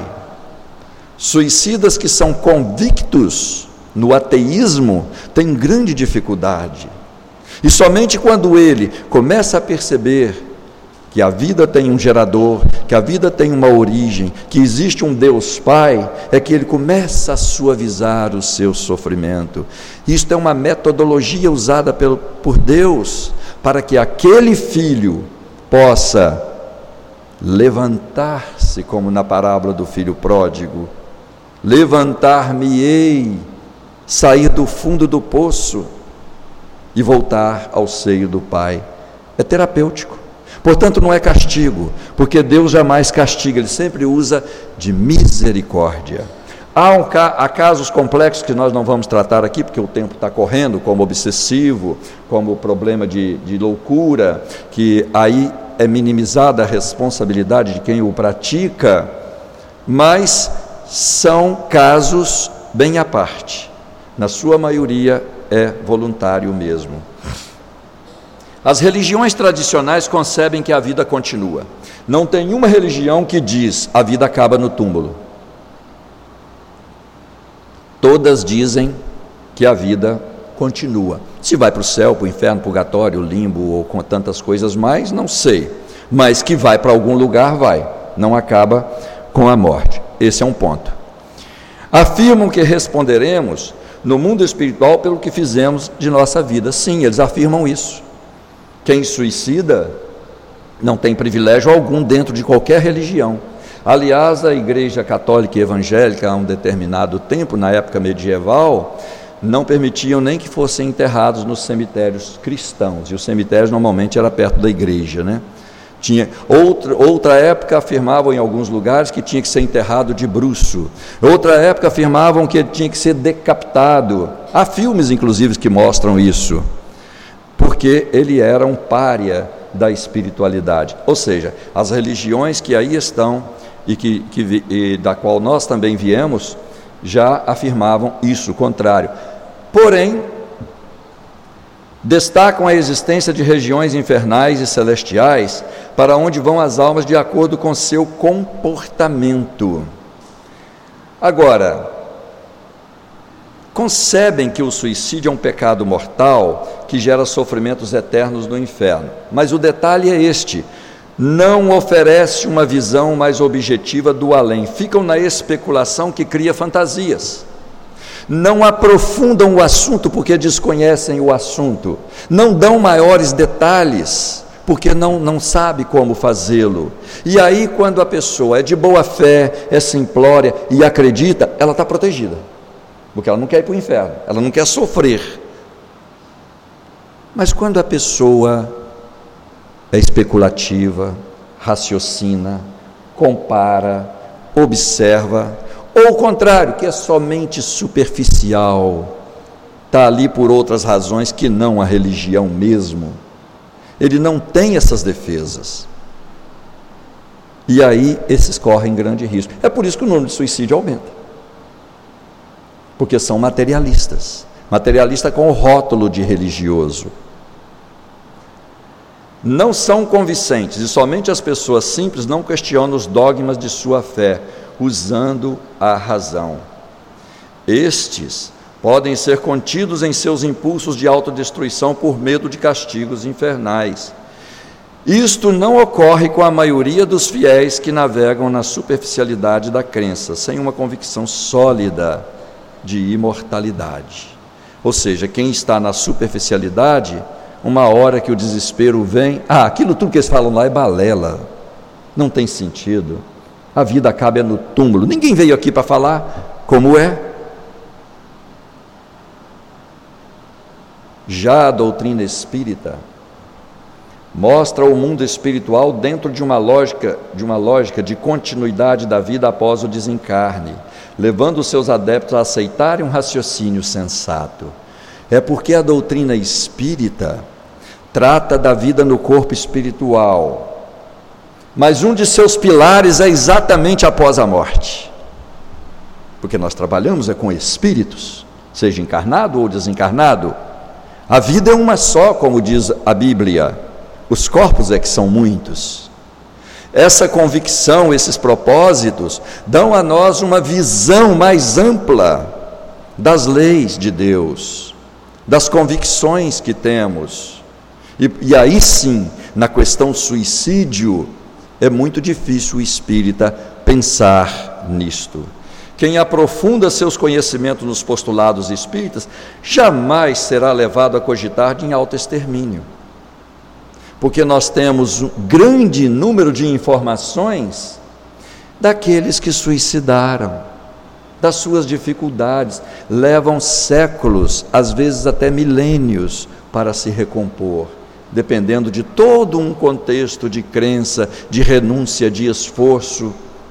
Suicidas que são convictos no ateísmo têm grande dificuldade. E somente quando ele começa a perceber que a vida tem um gerador, que a vida tem uma origem, que existe um Deus Pai, é que ele começa a suavizar o seu sofrimento. Isto é uma metodologia usada pelo, por Deus, para que aquele filho possa levantar-se, como na parábola do filho pródigo. Levantar-me-ei, sair do fundo do poço e voltar ao seio do Pai. É terapêutico, portanto não é castigo, porque Deus jamais castiga, Ele sempre usa de misericórdia. Há, um, há casos complexos que nós não vamos tratar aqui, porque o tempo está correndo, como obsessivo, como problema de, de loucura, que aí é minimizada a responsabilidade de quem o pratica, mas são casos bem à parte. Na sua maioria é voluntário mesmo. As religiões tradicionais concebem que a vida continua. Não tem uma religião que diz a vida acaba no túmulo. Todas dizem que a vida continua. Se vai para o céu, para o inferno, purgatório, limbo ou com tantas coisas mais, não sei. Mas que vai para algum lugar, vai. Não acaba com a morte. Esse é um ponto. Afirmam que responderemos no mundo espiritual pelo que fizemos de nossa vida. Sim, eles afirmam isso. Quem suicida não tem privilégio algum dentro de qualquer religião. Aliás, a Igreja Católica e Evangélica, há um determinado tempo, na época medieval, não permitiam nem que fossem enterrados nos cemitérios cristãos, e os cemitérios normalmente eram perto da igreja, né? Tinha, outra, outra época afirmavam em alguns lugares que tinha que ser enterrado de bruço. Outra época afirmavam que ele tinha que ser decapitado. Há filmes, inclusive, que mostram isso, porque ele era um pária da espiritualidade. Ou seja, as religiões que aí estão e, que, que, e da qual nós também viemos, já afirmavam isso, o contrário. Porém, destacam a existência de regiões infernais e celestiais, para onde vão as almas de acordo com seu comportamento. Agora, concebem que o suicídio é um pecado mortal que gera sofrimentos eternos no inferno. Mas o detalhe é este: não oferece uma visão mais objetiva do além. Ficam na especulação que cria fantasias. Não aprofundam o assunto porque desconhecem o assunto. Não dão maiores detalhes porque não, não sabe como fazê-lo. E aí, quando a pessoa é de boa fé, é simplória e acredita, ela está protegida, porque ela não quer ir para o inferno, ela não quer sofrer. Mas quando a pessoa é especulativa, raciocina, compara, observa, ou o contrário, que é somente superficial, está ali por outras razões que não a religião mesmo, ele não tem essas defesas. E aí esses correm grande risco. É por isso que o número de suicídio aumenta, porque são materialistas, materialista com o rótulo de religioso. Não são convincentes, e somente as pessoas simples não questionam os dogmas de sua fé, usando a razão. Estes podem ser contidos em seus impulsos de autodestruição por medo de castigos infernais. Isto não ocorre com a maioria dos fiéis que navegam na superficialidade da crença, sem uma convicção sólida de imortalidade. Ou seja, quem está na superficialidade, uma hora que o desespero vem, ah, aquilo tudo que eles falam lá é balela, não tem sentido, a vida acaba no túmulo, ninguém veio aqui para falar como é. Já a doutrina espírita mostra o mundo espiritual dentro de uma lógica, de uma lógica de continuidade da vida após o desencarne, levando os seus adeptos a aceitarem um raciocínio sensato. É porque a doutrina espírita trata da vida no corpo espiritual, mas um de seus pilares é exatamente após a morte, porque nós trabalhamos é com espíritos, seja encarnado ou desencarnado. A vida é uma só, como diz a Bíblia, os corpos é que são muitos. Essa convicção, esses propósitos, dão a nós uma visão mais ampla das leis de Deus, das convicções que temos. E, e aí sim, na questão suicídio, é muito difícil o espírita pensar nisto. Quem aprofunda seus conhecimentos nos postulados espíritas, jamais será levado a cogitar de autoextermínio, porque nós temos um grande número de informações daqueles que suicidaram, das suas dificuldades, levam séculos, às vezes até milênios, para se recompor, dependendo de todo um contexto de crença, de renúncia, de esforço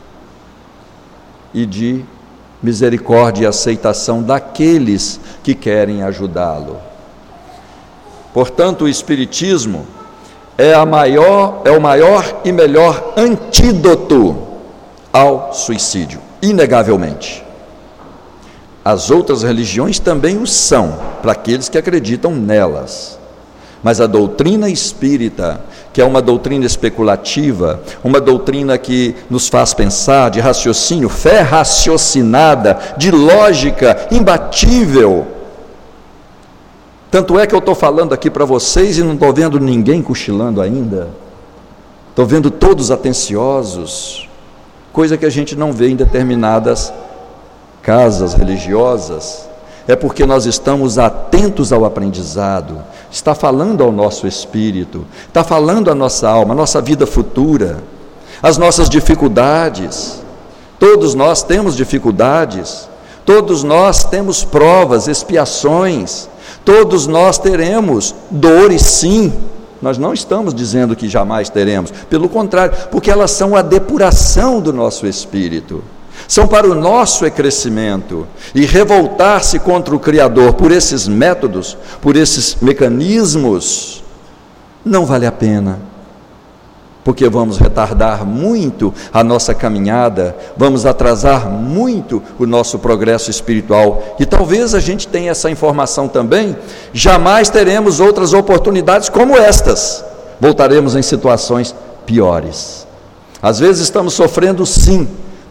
e de misericórdia e aceitação daqueles que querem ajudá-lo. Portanto, o Espiritismo é, a maior, é o maior e melhor antídoto ao suicídio, inegavelmente. As outras religiões também o são, para aqueles que acreditam nelas. Mas a doutrina espírita, que é uma doutrina especulativa, uma doutrina que nos faz pensar, de raciocínio, fé raciocinada, de lógica imbatível. Tanto é que eu estou falando aqui para vocês e não estou vendo ninguém cochilando ainda. Estou vendo todos atenciosos, coisa que a gente não vê em determinadas casas religiosas. É porque nós estamos atentos ao aprendizado, está falando ao nosso espírito, está falando à nossa alma, à nossa vida futura, às nossas dificuldades. Todos nós temos dificuldades, todos nós temos provas, expiações, todos nós teremos dores, sim. Nós não estamos dizendo que jamais teremos, pelo contrário, porque elas são a depuração do nosso espírito. São para o nosso crescimento, e revoltar-se contra o Criador por esses métodos, por esses mecanismos, não vale a pena, porque vamos retardar muito a nossa caminhada, vamos atrasar muito o nosso progresso espiritual, e talvez a gente tenha essa informação também, jamais teremos outras oportunidades como estas, voltaremos em situações piores. Às vezes estamos sofrendo sim,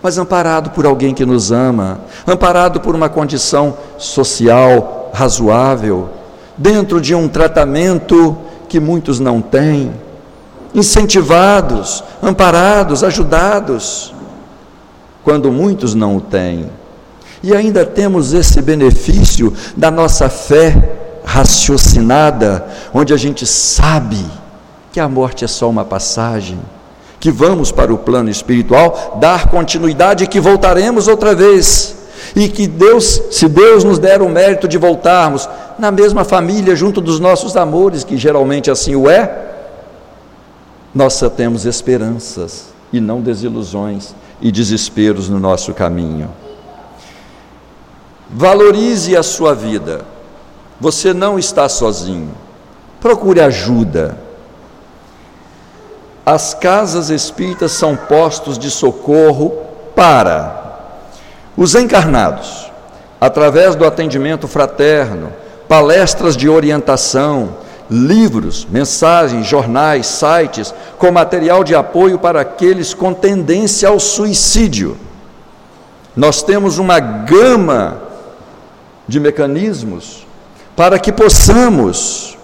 mas amparado por alguém que nos ama, amparado por uma condição social razoável, dentro de um tratamento que muitos não têm, incentivados, amparados, ajudados, quando muitos não o têm. E ainda temos esse benefício da nossa fé raciocinada, onde a gente sabe que a morte é só uma passagem, que vamos para o plano espiritual dar continuidade e que voltaremos outra vez, e que Deus, se Deus nos der o mérito de voltarmos na mesma família, junto dos nossos amores, que geralmente assim o é, nós só temos esperanças e não desilusões e desesperos no nosso caminho. Valorize a sua vida, você não está sozinho, procure ajuda. As casas espíritas são postos de socorro para os encarnados, através do atendimento fraterno, palestras de orientação, livros, mensagens, jornais, sites, com material de apoio para aqueles com tendência ao suicídio. Nós temos uma gama de mecanismos para que possamos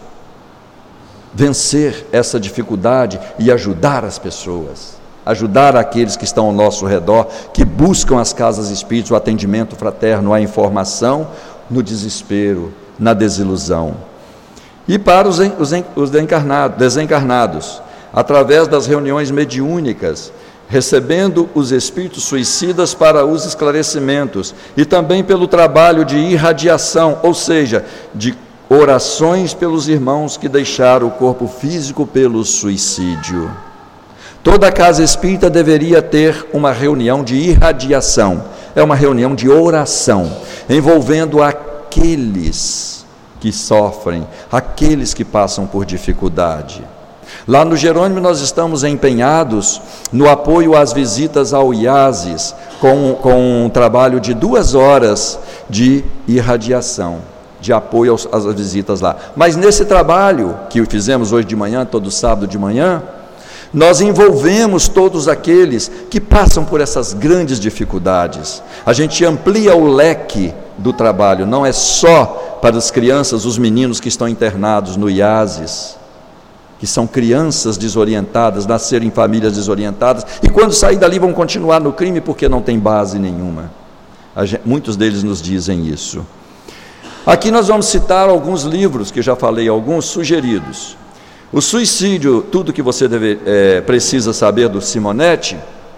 vencer essa dificuldade e ajudar as pessoas, ajudar aqueles que estão ao nosso redor, que buscam as casas espíritas, o atendimento fraterno, a informação, no desespero, na desilusão. E para os, os, os encarnados, desencarnados, através das reuniões mediúnicas, recebendo os espíritos suicidas para os esclarecimentos, e também pelo trabalho de irradiação, ou seja, de orações pelos irmãos que deixaram o corpo físico pelo suicídio. Toda casa espírita deveria ter uma reunião de irradiação, é uma reunião de oração, envolvendo aqueles que sofrem, aqueles que passam por dificuldade. Lá no Jerônimo nós estamos empenhados no apoio às visitas ao IASES, com, com um trabalho de duas horas de irradiação, de apoio aos, às visitas lá. Mas nesse trabalho que fizemos hoje de manhã, todo sábado de manhã, nós envolvemos todos aqueles que passam por essas grandes dificuldades. A gente amplia o leque do trabalho, não é só para as crianças, os meninos que estão internados no IASES, que são crianças desorientadas, nasceram em famílias desorientadas, e quando sair dali vão continuar no crime porque não tem base nenhuma. Gente, muitos deles nos dizem isso. Aqui nós vamos citar alguns livros, que já falei, alguns sugeridos. O Suicídio, tudo que você deve, é, precisa saber, do Simonetti.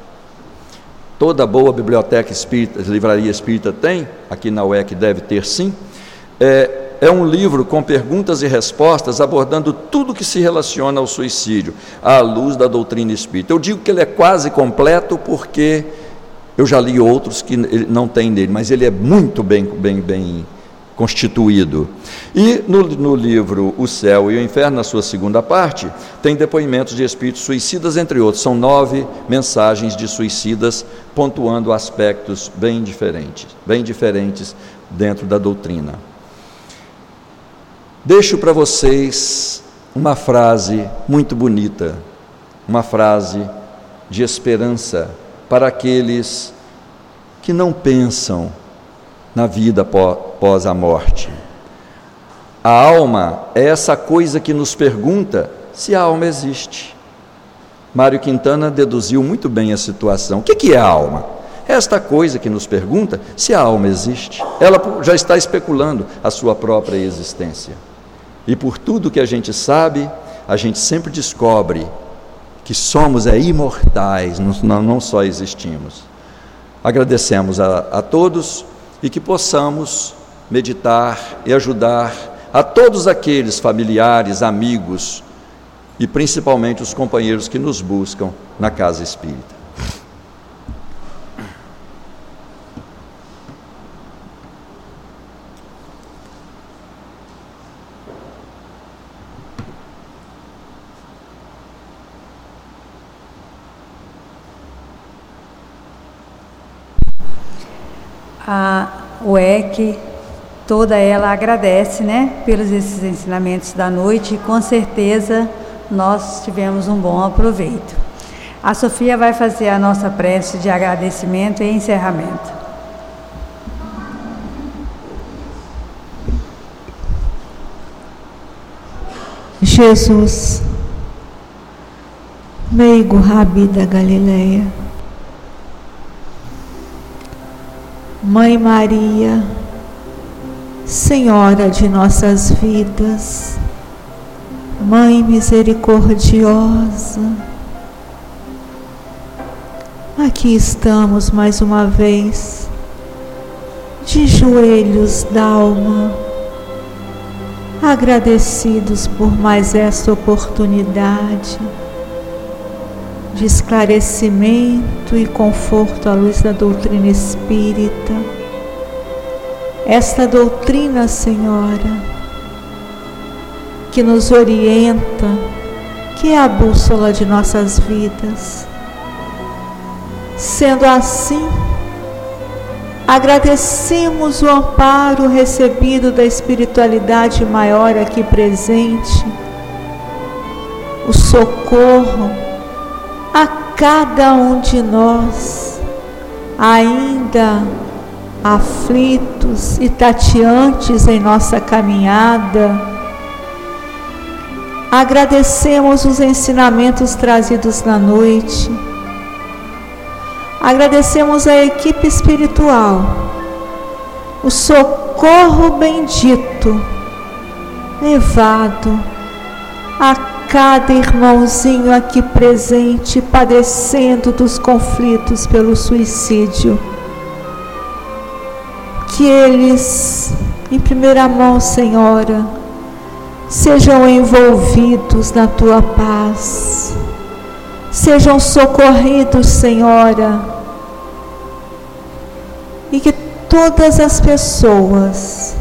Toda boa biblioteca espírita, livraria espírita tem, aqui na U E C deve ter sim. É, é um livro com perguntas e respostas abordando tudo que se relaciona ao suicídio, à luz da doutrina espírita. Eu digo que ele é quase completo porque eu já li outros que não tem nele, mas ele é muito bem, bem, bem constituído. E no, no livro O Céu e o Inferno, na sua segunda parte, tem depoimentos de espíritos suicidas, entre outros. São nove mensagens de suicidas, pontuando aspectos bem diferentes, bem diferentes dentro da doutrina. Deixo para vocês uma frase muito bonita, uma frase de esperança para aqueles que não pensam na vida pós a morte. A alma é essa coisa que nos pergunta se a alma existe. Mário Quintana deduziu muito bem a situação. O que é a alma? É esta coisa que nos pergunta se a alma existe. Ela já está especulando a sua própria existência. E por tudo que a gente sabe, a gente sempre descobre que somos é, imortais, não, não só existimos. Agradecemos a, a todos e que possamos meditar e ajudar a todos aqueles familiares, amigos e principalmente os companheiros que nos buscam na casa espírita. A U E C, toda ela agradece, né, pelos esses ensinamentos da noite, e com certeza nós tivemos um bom aproveito. A Sofia vai fazer a nossa prece de agradecimento e encerramento. Jesus, meigo Rabi da Galileia, Mãe Maria, Senhora de nossas vidas, Mãe misericordiosa, aqui estamos mais uma vez, de joelhos d'alma, agradecidos por mais esta oportunidade de esclarecimento e conforto à luz da doutrina espírita. Esta doutrina, Senhora, que nos orienta, que é a bússola de nossas vidas. Sendo assim, agradecemos o amparo recebido da espiritualidade maior aqui presente, o socorro a cada um de nós, ainda aflitos e tateantes em nossa caminhada. Agradecemos os ensinamentos trazidos na noite. Agradecemos a equipe espiritual, o socorro bendito levado a cada irmãozinho aqui presente padecendo dos conflitos pelo suicídio. Que eles, em primeira mão, Senhora, sejam envolvidos na Tua paz, sejam socorridos, Senhora, e que todas as pessoas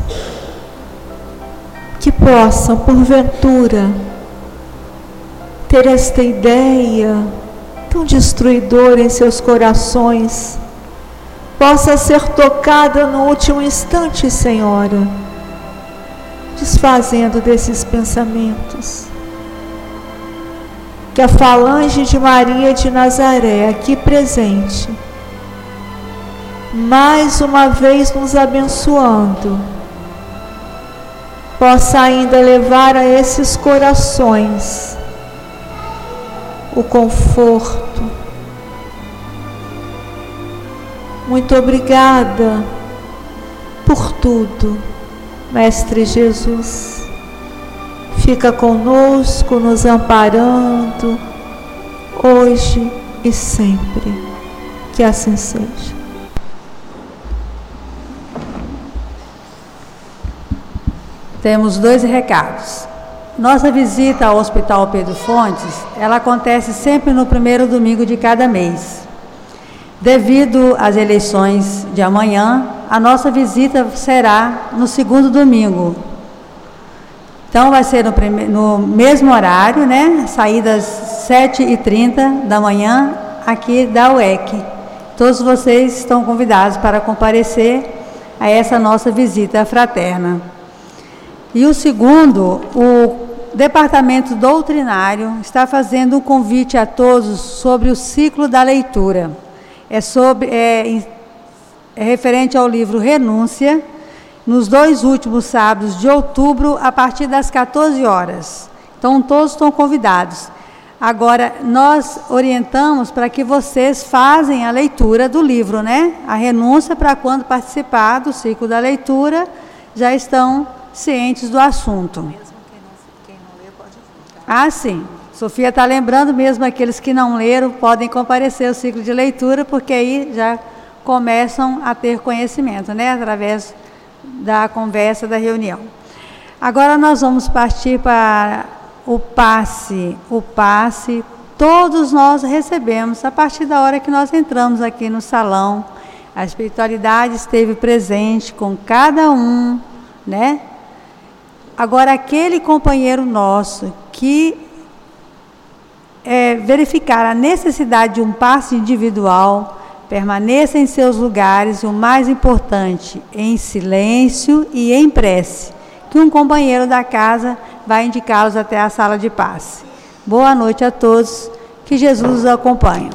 que possam, porventura, ter esta ideia tão destruidora em seus corações, possa ser tocada no último instante, Senhora, desfazendo desses pensamentos. Que a falange de Maria de Nazaré, aqui presente, mais uma vez nos abençoando, possa ainda levar a esses corações o conforto. Muito obrigada por tudo, Mestre Jesus. Fica conosco, nos amparando, hoje e sempre. Que assim seja. Temos dois recados. Nossa visita ao Hospital Pedro Fontes, ela acontece sempre no primeiro domingo de cada mês. Devido às eleições de amanhã, a nossa visita será no segundo domingo. Então vai ser no, prime... no mesmo horário, né? Saídas sete e trinta da manhã, aqui da U E C. Todos vocês estão convidados para comparecer a essa nossa visita fraterna. E o segundo, o Departamento Doutrinário está fazendo um convite a todos sobre o ciclo da leitura. É, sobre, é, é referente ao livro Renúncia, nos dois últimos sábados de outubro, a partir das quatorze horas. Então, todos estão convidados. Agora, nós orientamos para que vocês façam a leitura do livro, né? A renúncia, para quando participar do ciclo da leitura, já estão cientes do assunto. Mesmo quem não, quem não lê pode vir, tá? Ah, sim. Sofia está lembrando, mesmo aqueles que não leram podem comparecer ao ciclo de leitura, porque aí já começam a ter conhecimento, né? Através da conversa, da reunião. Agora nós vamos partir para o passe. O passe, todos nós recebemos a partir da hora que nós entramos aqui no salão. A espiritualidade esteve presente com cada um, né? Agora, aquele companheiro nosso que é, verificar a necessidade de um passe individual, permaneça em seus lugares, o mais importante, em silêncio e em prece, que um companheiro da casa vai indicá-los até a sala de passe. Boa noite a todos, Que Jesus os acompanhe.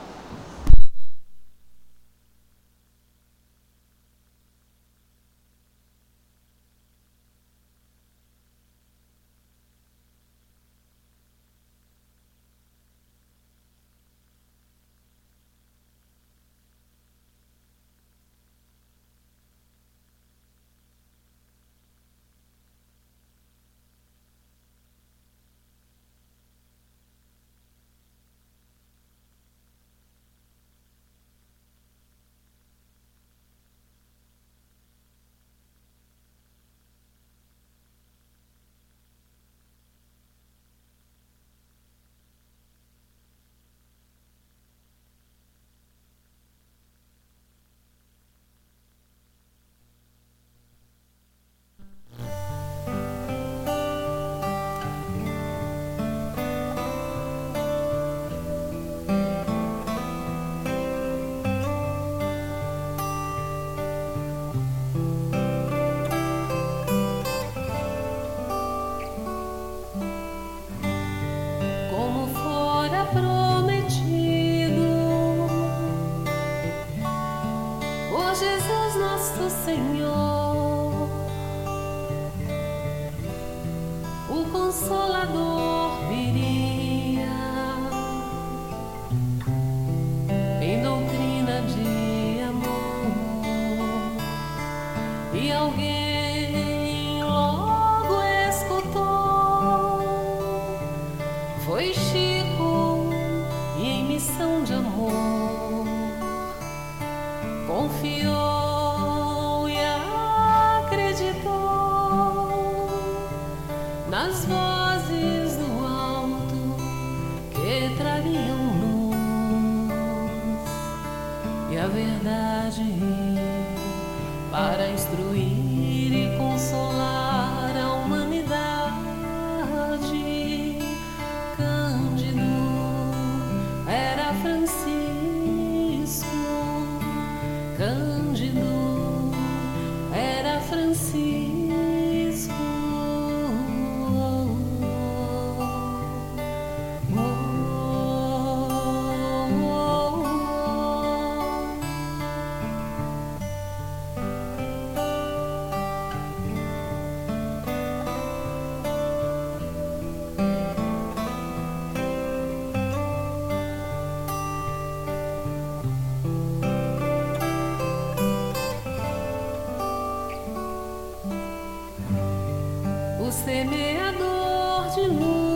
Semeador de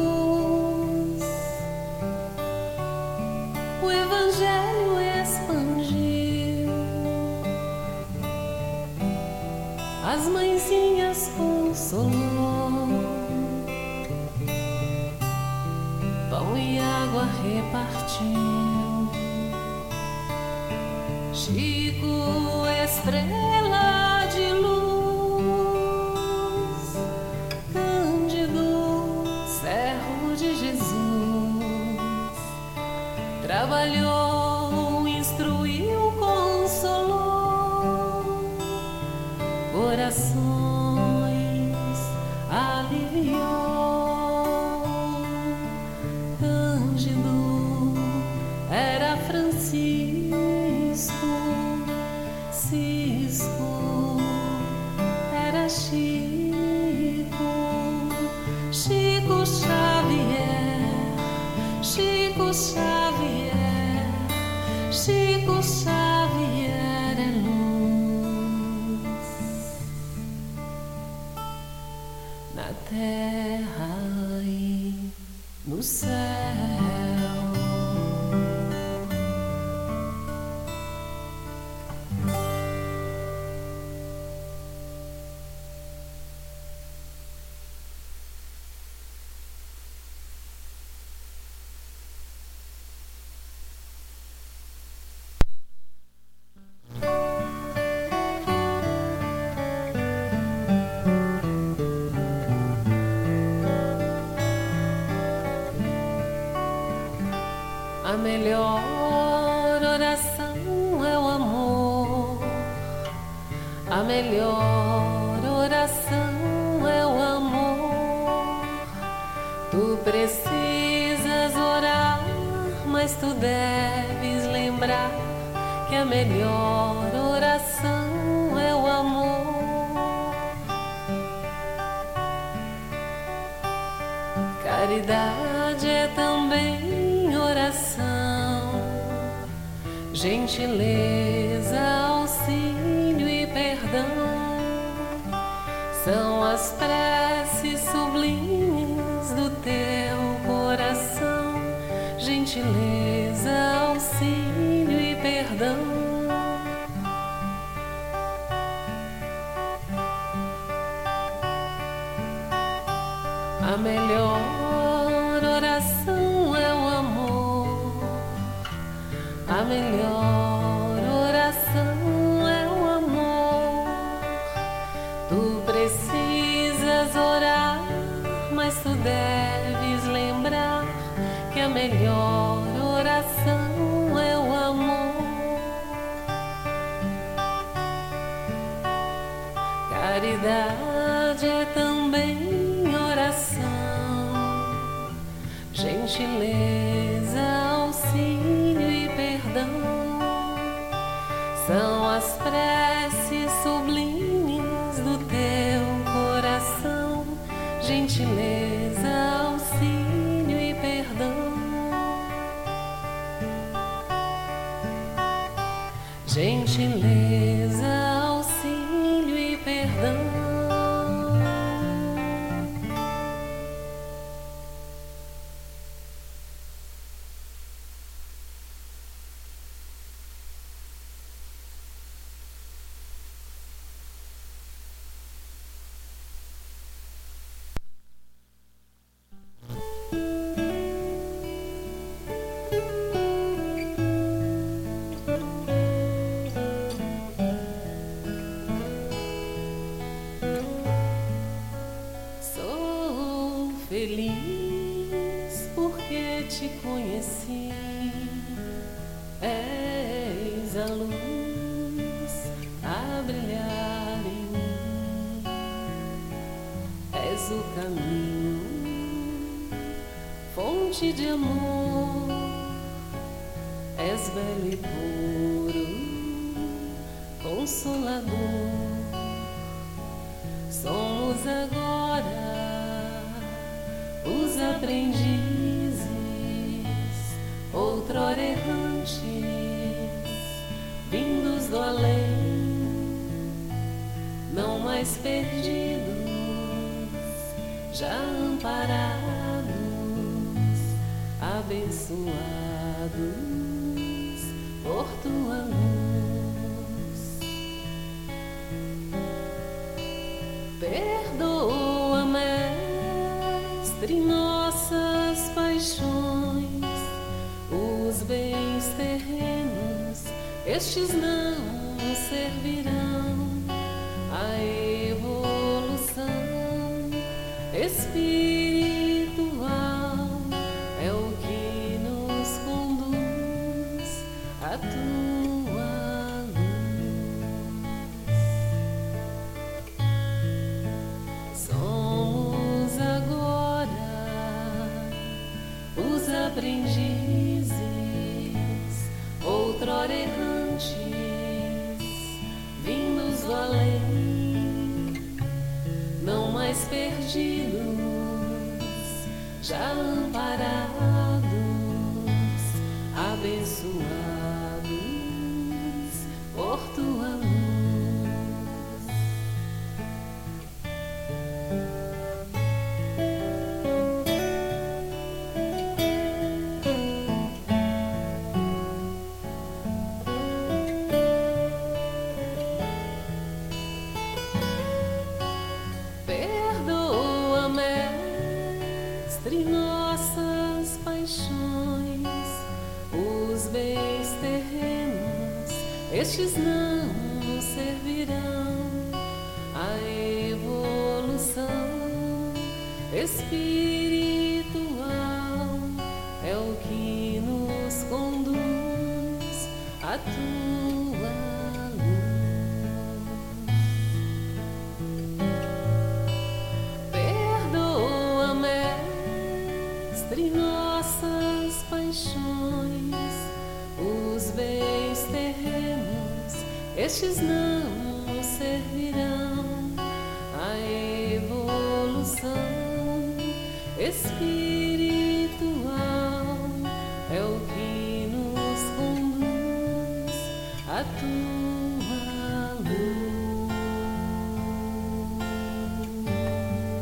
luz, o Evangelho expandiu, as mãezinhas consolou, pão e água repartiu. Chico, estrela de luz, trabalhou, instruiu, consolou, corações aliviou. Cândido era Francisco, Cisco era Chico, Chico Xavier, Chico Xavier. Chico Xavier é luz na terra e no céu. A melhor oração é o amor, a melhor oração é o amor. Tu precisas orar deves lembrar que a melhor oração é o amor. Caridade é também oração, gentileza, auxílio e perdão. São as preces sublimes do teu coração, gentileza, auxílio e perdão. A melhor oração é o amor, a melhor oração é o amor. Tu precisas orar, mas tu deves lembrar que a melhor oração é o amor. Caridade é também oração, gentileza, auxílio e perdão. São as preces sublimes do teu coração, gentileza, auxílio e perdão. Gentileza, auxílio e perdão. Feliz porque te conheci, és a luz a brilhar em mim, és o caminho, fonte de amor, és belo e puro, consolador. Somos agora os aprendizes, outrora errantes, vindos do além, não mais perdidos, já amparados, abençoados por tua luz. Perdoa, Mestre, nossas paixões, os bens terrenos, estes não nos servirão. A evolução espiritual é o que nos conduz a tua luz. Somos agora os aprendizes, outrora errantes, vindos do além, não mais perdidos, já amparados, abençoados por tua luz. Perdoa, Mestre, nossas paixões, os bens terrenos, estes não nos servirão. A evolução espiritual é o que nos conduz a tua luz. Perdoa, Mestre, nossas paixões, estes não nos servirão. A evolução espiritual é o que nos conduz a tudo.